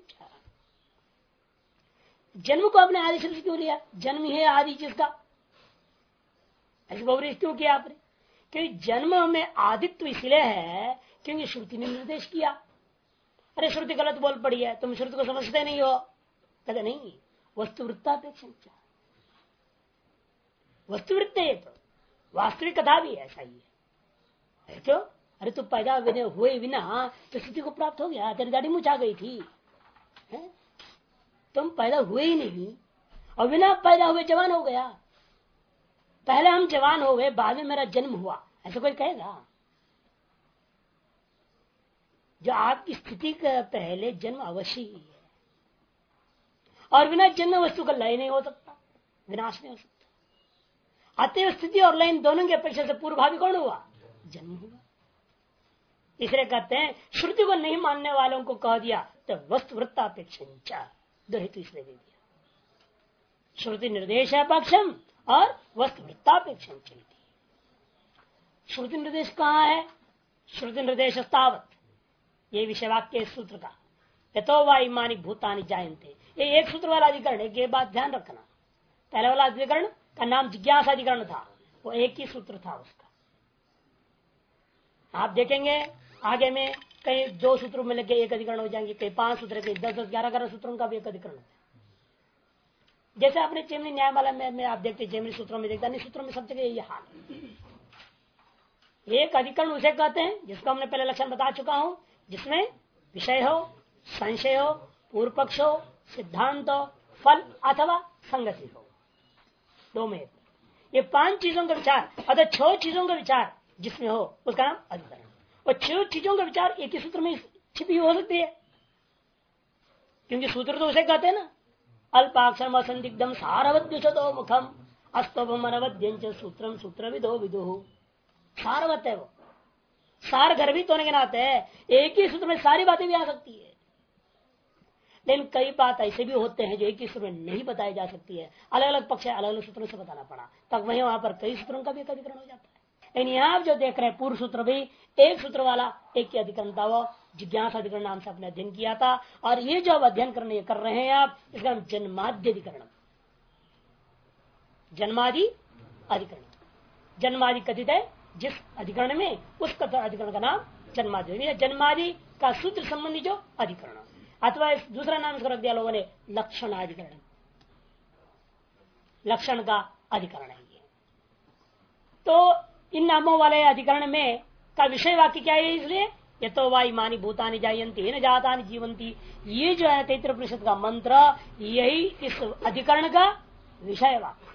जन्म को आपने आदि शब्द क्यों लिया? जन्म ही है आदि चीज का, ऐसे गौरी क्यों किया आपने? क्योंकि जन्म में आदित्व इसलिए है क्योंकि श्रुति ने निर्देश किया। अरे श्रुति गलत बोल पड़ी है, तुम श्रुति को समझते नहीं हो। कहते नहीं, वस्तु वृत्तापेक्षम, वस्तु वृत्त है तो वास्तविक कथा भी ऐसा ही है। क्यों? अरे तू पैदा हुए बिना तो स्थिति को प्राप्त हो गया, तेरी दाढ़ी मूछ आ गई थी है? तुम पैदा हुए ही नहीं और बिना पैदा हुए जवान हो गया। पहले हम जवान हो गए, बाद में मेरा जन्म हुआ, ऐसा कोई कहेगा? जो आपकी स्थिति का पहले जन्म अवश्य ही है, और बिना जन्म वस्तु का लय नहीं हो सकता, विनाश नहीं हो सकता। अतः स्थिति और लय दोनों की अपेक्षा से पूर्वभावी कौन हुआ? जन्म हुआ। इसलिए कहते हैं श्रुति को नहीं मानने वालों को कह दिया तो वस्तु वृत्तापेक्षा, दो हेतु इसलिए दे दिया, श्रुति निर्देश पक्षम और वस्तु वृत्तापेक्षम चलती। श्रुति निर्देश कहाँ है? श्रुति निर्देश तावत, ये विषय वाक्य सूत्र का, यतो वा इमानी भूतानि जायन्ते, ये एक सूत्र वाला अधिकरण है। ये बात ध्यान रखना, पहले वाला अधिकरण का नाम जिज्ञासा अधिकरण था, वो एक ही सूत्र था उसका। आप देखेंगे आगे में कई दो सूत्रों में लगे एक अधिकरण हो जाएंगे, कई 5 सूत्र, कई 10-10, 11-11 सूत्रों का भी एक अधिकरण है। जैसे आपने चेमनी न्यायमाला में आप देखते, चेमनी सूत्रों में देखते, अन्य सूत्रों में सब जगह यही हाल है। एक अधिकरण उसे कहते हैं जिसको हमने पहले लक्षण बता चुका हूं, जिसमें विषय हो, संशय हो, पूर्व पक्ष हो, सिद्धांत हो, फल अथवा संगति हो, दो में ये 5 चीजों का विचार अथवा 6 चीजों का विचार जिसमें हो उसका नाम अधिकरण। और 6 चीजों का विचार एक ही सूत्र में छिपी हो सकती है, क्योंकि सूत्र तो उसे कहते हैं ना, अल्पाक्षरम असंदिग्धम सारवद्युषतो मुखम अस्तोभम अनवद्यं सूत्रम सूत्र विदो विदुः। सारवत है वो, सार गर्भित होने के नाते एक ही सूत्र में सारी बातें भी आ सकती है। लेकिन कई बात ऐसे भी होते हैं जो एक ही सूत्र में नहीं बताई जा सकती है, अलग अलग पक्ष अलग अलग सूत्रों से बताना पड़ा, तब वहीं वहां पर कई सूत्रों का भी एक अधिकरण हो जाता है। लेकिन यहाँ जो देख रहे हैं पूर्व सूत्र भी एक सूत्र वाला, एक ही अधिकरण था, वो जिज्ञासा अधिकरण नाम से आपने अध्ययन किया था। और ये जो अध्ययन कर रहे हैं आप, इसका नाम जन्माद्य अधिकरण, जन्मादि अधिकरण, जन्मादि कथित है जिस अधिकरण में, उस अधिकरण का नाम जन्मादि, जन्मादि का सूत्र संबंधी जो अधिकरण, अथवा दूसरा नाम इसको रख दिया लोगों ने लक्षण अधिकरण, लक्षण का अधिकरण है ये। तो इन नामों वाले अधिकरण में का विषय वाक्य क्या है? इसलिए यतो वा इमानी भूतानि जायन्ते न जातानि जीवन्ति, ये जो है तैत्तिरीयोपनिषद का मंत्र, यही इस अधिकरण का विषय वाक्य।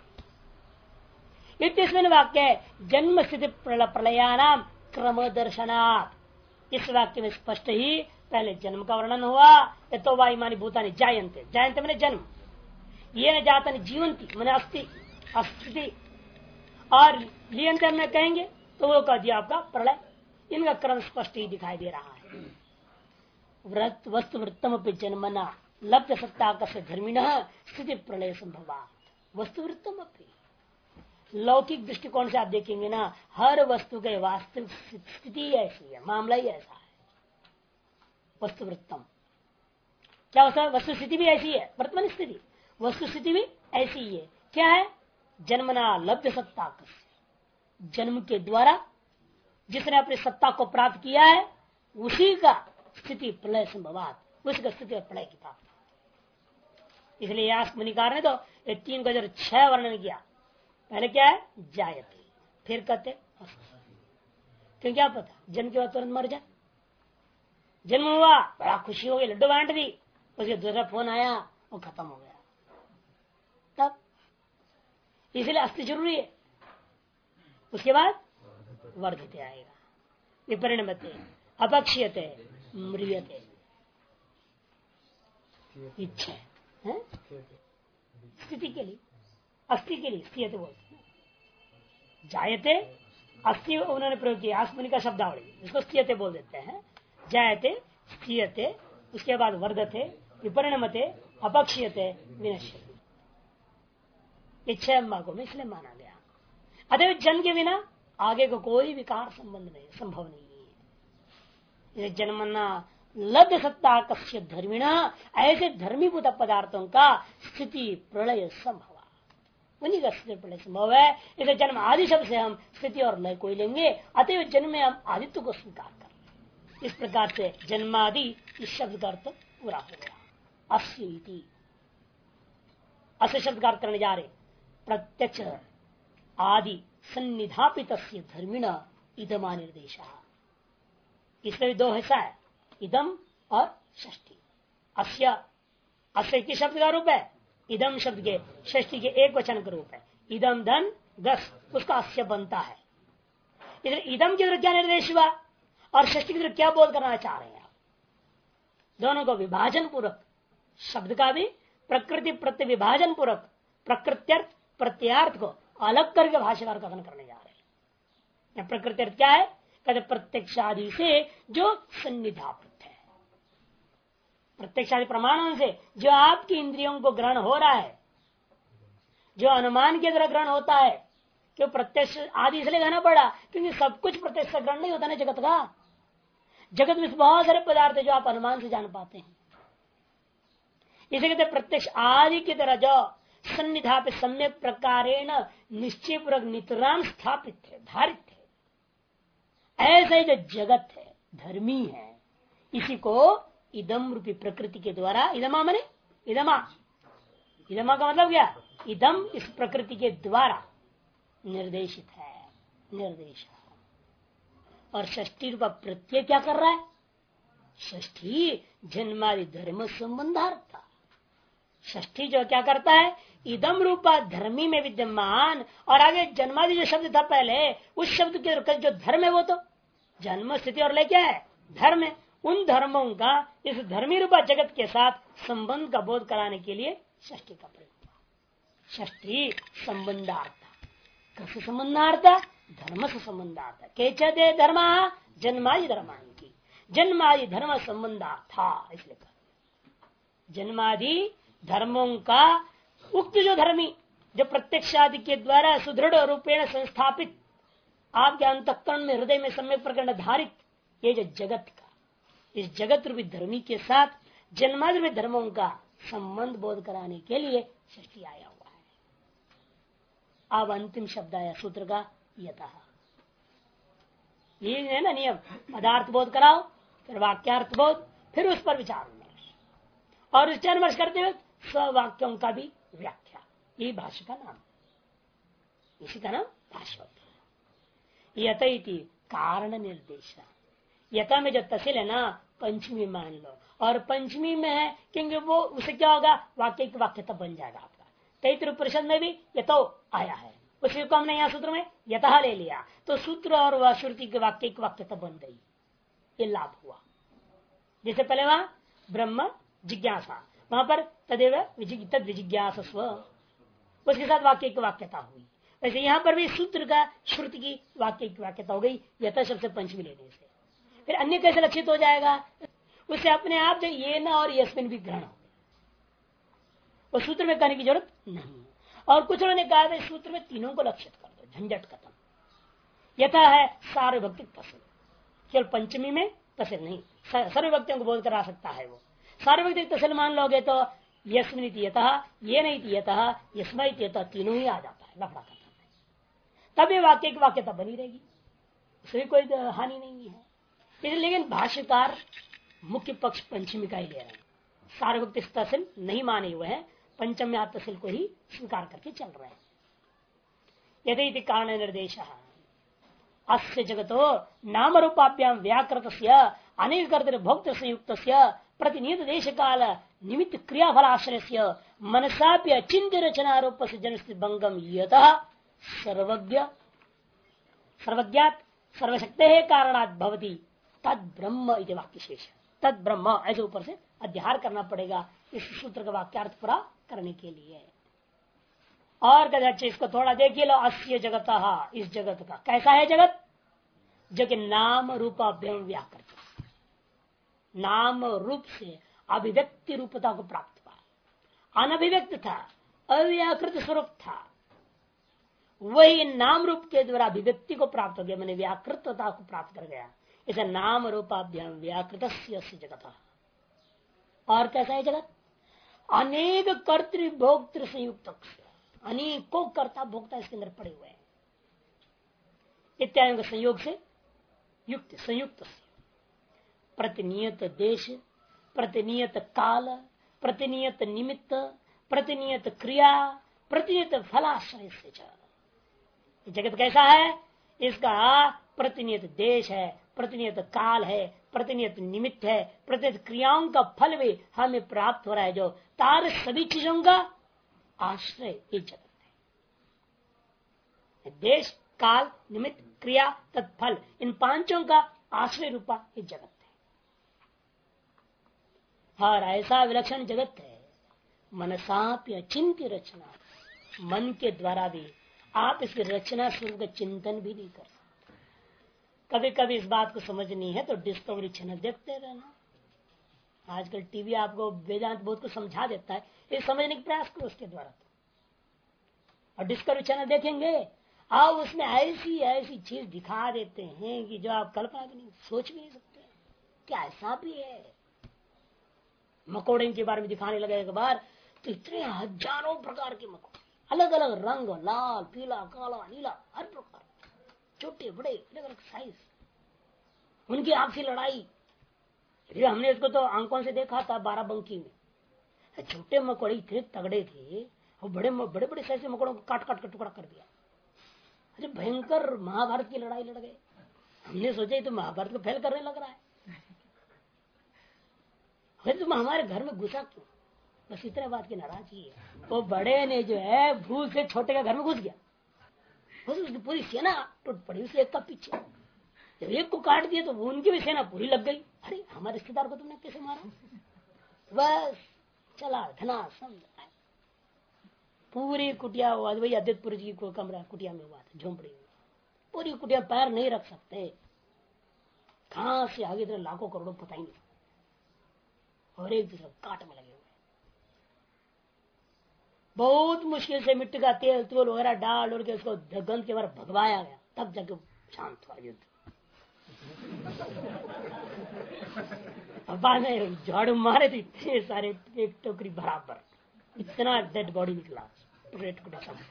इतने वाक्य है जन्म स्थिति प्रलयानाम क्रम दर्शनात्। इस वाक्य में स्पष्ट ही पहले जन्म का वर्णन हुआ, यतो वा इमानी भूतानि जायन्ते, जायन्ते मैंने जन्म, ये न जातानि जीवन्ति मैंने अस्थि, अस्थिति, और लियंते में कहेंगे तो वो कह दिया आपका प्रलय। इनका क्रम स्पष्ट ही दिखाई दे रहा है। व्रत वस्तु वृत्तम पे जन्मना लब्ध सत्ता धर्मिण स्थिति प्रलय संभवात, वस्तु वृत्तम अपनी लौकिक दृष्टिकोण से आप देखेंगे ना, हर वस्तु के वास्तविक स्थिति ऐसी है, मामला ही ऐसा है। वस्तु वृत्तम क्या होता है? वस्तु स्थिति भी ऐसी है, वर्तमान स्थिति वस्तु स्थिति भी ऐसी ही है। क्या है? जन्मना लब्ध सत्ता, जन्म के द्वारा जिसने अपनी सत्ता को प्राप्त किया है उसी का स्थिति प्रलय संभवात, उसी का स्थिति और प्रलय की प्राप्ति। इसलिए यास मुनिकार ने तो ये 3 का जो 6 वर्णन किया। पहले क्या है? जायते, फिर कहते क्यों, क्या पता जन्म के बाद तुरंत मर जाए। जन्म हुआ, बड़ा खुशी हो गई, लड्डू बांट दी, उसके दूसरा फोन आया, वो खत्म हो गया। तब इसलिए अस्थि जरूरी है। उसके बाद वर्धित आएगा, विपरिणमते, अपक्षीयते, म्रियते, इच्छा है स्थिति के लिए, अस्थि के लिए स्थियते बोलते हैं। जायते अस्थि उन्होंने प्रयोग किया, आसमनी का शब्दावली, इसको स्थियते बोल देते हैं। जायते, स्थियते, उसके बाद वर्धते, विपरिणमते, अपक्षीयते, विनश्यते। इच्छा मार्गों में इसलिए माना गया। अतः जन्म के बिना आगे को कोई विकार संबंध नहीं, संभव नहीं है। जन्मना लब्ध सत्ता कस्य धर्मिणा, ऐसे धर्मीभूत पदार्थों का स्थिति प्रलय संभव, उन्हीं का स्थिति प्रलय संभव है। इसे जन्म आदि शब्द से हम स्थिति और लय को ही लेंगे। अतएव जन्म में हम आदित्य को स्वीकार कर रहे। इस प्रकार से जन्मादि इस शब्द का अर्थ पूरा हो गया। अस्य अस्य शब्द का अर्थ करने जा रहे, प्रत्यक्ष आदि सन्निधापित धर्मिण इदमा निर्देशा। इसमें 2 हिस्सा है, इदम और षष्ठी। अस्य, अस्य के शब्द का रूप है, इदम शब्द के षष्ठी के एक वचन का रूप है। इदम धन 10, उसका अस्य बनता है। इधर इदम की तरफ क्या निर्देश हुआ और षष्ठी की तरफ क्या बोध करना चाह रहे हैं आप? दोनों को विभाजन पूर्वक, शब्द का भी प्रकृति प्रत्यय विभाजन पूर्वक प्रकृत्यर्थ प्रत्यार्थ को अलग करके भाष्यकार कथन करने जा रहे हैं। प्रकृति अर्थ क्या है? कहते प्रत्यक्ष आदि से जो सन्निधापित है, प्रत्यक्ष आदि प्रमाणों से जो आपकी इंद्रियों को ग्रहण हो रहा है, जो अनुमान के द्वारा ग्रहण होता है। क्यों प्रत्यक्ष आदि इसलिए कहना पड़ा? क्योंकि सब कुछ प्रत्यक्ष ग्रहण नहीं होता ना जगत का। जगत में बहुत सारे पदार्थ है जो आप अनुमान से जान पाते हैं। इसे कहते प्रत्यक्ष आदि की तरह जो सन्निधापित सम्यक प्रकारेण निश्चय पूर्वक नितराम स्थापित है, धारित है, ऐसा ही जो जगत है, धर्मी है, इसी को इदम रूपी प्रकृति के द्वारा, इदमा माने इदमा, इदमा का मतलब क्या? इदम इस प्रकृति के द्वारा निर्देशित है, निर्देश। और षष्ठी रूपा प्रत्यय क्या कर रहा है? षष्ठी जन्मादि धर्म संबंधार्थ। षष्ठी जो क्या करता है? इदम रूपा धर्मी में विद्यमान, और आगे जन्मादि जो शब्द था पहले, उस शब्द के जो धर्म है वो तो जन्म स्थिति और ले क्या है? धर्म है। उन धर्मों का इस धर्मी रूपा जगत के साथ संबंध का बोध कराने के लिए षष्ठी का प्रयोग हुआ। षष्ठी संबंधार्थ, कैसे संबंधार्थ? धर्म से संबंधार्थ। केचदे धर्म जन्मादि धर्मानी की, जन्मादि धर्म संबंधार्थ, इसलिए जन्मादि धर्मों का उक्त जो धर्मी, जो प्रत्यक्ष आदि के द्वारा सुदृढ़ रूपेण संस्थापित, आपके अंतःकरण में हृदय में सम्यक प्रकरण धारित ये जो जगत का, इस जगत रूपी धर्मी के साथ जन्मादि में धर्मों का संबंध बोध कराने के लिए षष्ठी आया हुआ है। अब अंतिम शब्द आया सूत्र का, यतः। ये है ना नियम, पदार्थ बोध कराओ, फिर वाक्यार्थ बोध, फिर उस पर विचार विमर्श, और विचार विमर्श करते हुए स्ववाक्यों का भी व्याख्या। यही भाष्य का नाम, इसी का नाम भाष्य होता है। यत इति कारण निर्देश। यथा में जो तहसील है ना, पंचमी मान लो, और पंचमी में है क्योंकि वो उसे क्या होगा? वाक्य की वाक्यता बन जाएगा आपका। तैतृ परिषद में भी यतो आया है, उसी को हमने यहाँ सूत्र में यतः ले लिया, तो सूत्र और श्रुति के वाक्य की वाक्यता बन गई। ये लाभ हुआ। जैसे पहले वहां ब्रह्म जिज्ञासा, वहां पर तदेव तद विजिज्ञासस्व, उसके साथ वाक्य की वाक्यता हुई। वैसे यहाँ पर भी सूत्र का श्रुति की वाक्य की वाक्यता हो गई यथा शब्द से पंचमी लेने से। फिर अन्य कैसे लक्षित हो जाएगा? उससे अपने आप जो ये न और यस्मिन भी ग्रहण हो, वो सूत्र में कहने की जरूरत नहीं। और कुछ लोगों ने कहा था सूत्र में तीनों को लक्षित कर दो, झंझट खत्म। यथा है सार्वभक्तिक तहसील, केवल पंचमी में तहसील नहीं, सर्वभक्तियों को बोध करा सकता है। वो सार्वभक्तिक तहसील मान लोगे तो यस्मिन यतः, ये नहीं यतः, यस्मै यतः, तीनों ही आ जाता है। है, लफड़ा खत्म है। तब ये वाक्य की वाक्यता बनी रहेगी, उसमें कोई हानि नहीं है। लेकिन भाष्यकार मुख्य पक्ष पंचमी का ही ले रहे हैं, सार्वभौमिक तहसील नहीं माने हुए हैं, पंचम्या तहसील को ही स्वीकार करके चल रहे हैं। यदि कारण निर्देश अस्य जगतो नाम रूपाभ्याम व्याकृत अनेक भोक्त संयुक्त प्रतिनियत देश काल निमित्त क्रियाफलाश्रय से मनसापि अचिंत्य रचनारूप से जन भंगम यतः सर्वज्ञ सर्वज्ञात सर्वशक्ति कारणात् भवति तद ब्रह्म इति वाक्य शेष। तद ब्रह्म ऐसे ऊपर से अध्यार करना पड़ेगा इस सूत्र का वाक्यार्थ पूरा करने के लिए। और कहते इसको थोड़ा देखिए लो, अस्य जगत, इस जगत का कैसा है जगत, जो कि नाम रूपाभ्याम व्याकृत, नाम रूप से अभिव्यक्ति रूपता को प्राप्त हुआ, अनभिव्यक्त था, अव्याकृत स्वरूप था, वही नाम रूप के द्वारा अभिव्यक्ति को प्राप्त हो गया, मैंने व्याकृतता को प्राप्त कर गया। इसे नाम रूपाभ्याम व्याकृत जगत। और कैसा है जगत, अनेक कर्तृभोक्तृ संयुक्त, अनेकों कर्ता भोक्ता इसके अंदर पड़े हुए हैं, इत्यादि के संयोग से युक्त संयुक्त प्रतिनियत देश, प्रतिनियत काल, प्रतिनियत निमित्त, प्रतिनियत क्रिया, प्रतिनियत फलाश्रय से जगत कैसा है, इसका प्रतिनियत देश है, प्रतिनियत काल है, प्रतिनियत निमित्त है, प्रतिनियत क्रियाओं का फल भी हमें प्राप्त हो रहा है, जो तार सभी चीजों का आश्रय ये जगत है। देश काल निमित्त क्रिया तत्फल, इन पांचों का आश्रय रूपा ये जगत है। और ऐसा विलक्षण जगत है, मनसापि अचिंत्य रचना, मन के द्वारा भी आप इसकी रचना स्वरूप का चिंतन भी नहीं कर सकते। कभी कभी इस बात को समझनी है तो डिस्कवरी चैनल देखते रहना। आजकल टीवी आपको वेदांत बहुत कुछ समझा देता है, ये समझने का प्रयास करो उसके द्वारा। और डिस्कवरी चैनल देखेंगे आप, उसमें ऐसी ऐसी चीज दिखा देते हैं कि जो आप कल्पना भी नहीं, सोच भी नहीं सकते क्या ऐसा भी है। मकोड़े के बारे में दिखाने लगे एक बार तो इतने हजारों प्रकार के मकोड़े, अलग अलग रंग, लाल पीला काला नीला, हर प्रकार, छोटे बड़े अलग अलग साइज, उनकी आपसी लड़ाई। हमने इसको तो आंखों से देखा था बाराबंकी में, छोटे मकोड़े इतने तगड़े थे और बड़े बड़े बड़े साइज के मकोड़ों को काट काट कर टुकड़ा कर दिया। अरे भयंकर महाभारत की लड़ाई लड़ गए। हमने सोचा तो महाभारत को फेल करने लग रहा है, तुम हमारे घर में घुसा क्यों, बस इतने बात की नाराजगी है। वो बड़े ने जो है भूल से छोटे के घर में घुस गया, उसकी पूरी सेना टूट पड़ी उस एक का पीछे। जब एक को काट दिया तो उनकी भी सेना पूरी लग गई। अरे हमारे रिश्तेदार को तुमने कैसे मारा, बस चला धना समझ। पूरी कुटिया हुआ वही अद्वैतपुर जी को कमरा कुटिया में हुआ था, झोंपड़ी में पूरी कुटिया पैर नहीं रख सकते, कहां से आगे तो लाखों करोड़ों पता ही नहीं, और एक दूसरे काट में लगे हुए। बहुत मुश्किल से मिट्टी का तेल तोल वगैरह डाल और के उसको गंध के बारे भगवाया गया, तब जाके शांत हुआ युद्ध। बाद में झाड़ू मारे थे इतने सारे, एक टोकरी बराबर, इतना डेड बॉडी निकला टुकड़े टुकड़े सब।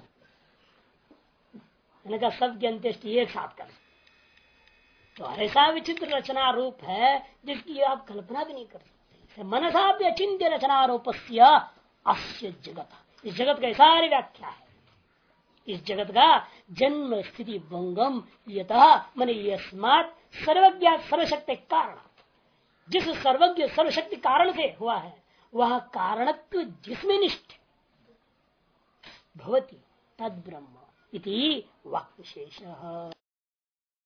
मैंने कहा सबकी अंत्येष्टि एक साथ कर। तो ऐसा विचित्र रचना रूप है जिसकी आप कल्पना भी नहीं कर सकते। मनसा भी अचिंत्य रचना रूप अस्य जगत, इस जगत का सारी व्याख्या है। इस जगत का जन्म स्थिति भंगम यतः मन यस्मात् सर्वज्ञ सर्वशक्ति कारण, जिस सर्वज्ञ सर्वशक्ति कारण से हुआ है वह कारणत्व जिसमें निष्ठ भवति तद ब्रह्म इति वाक्य शेष।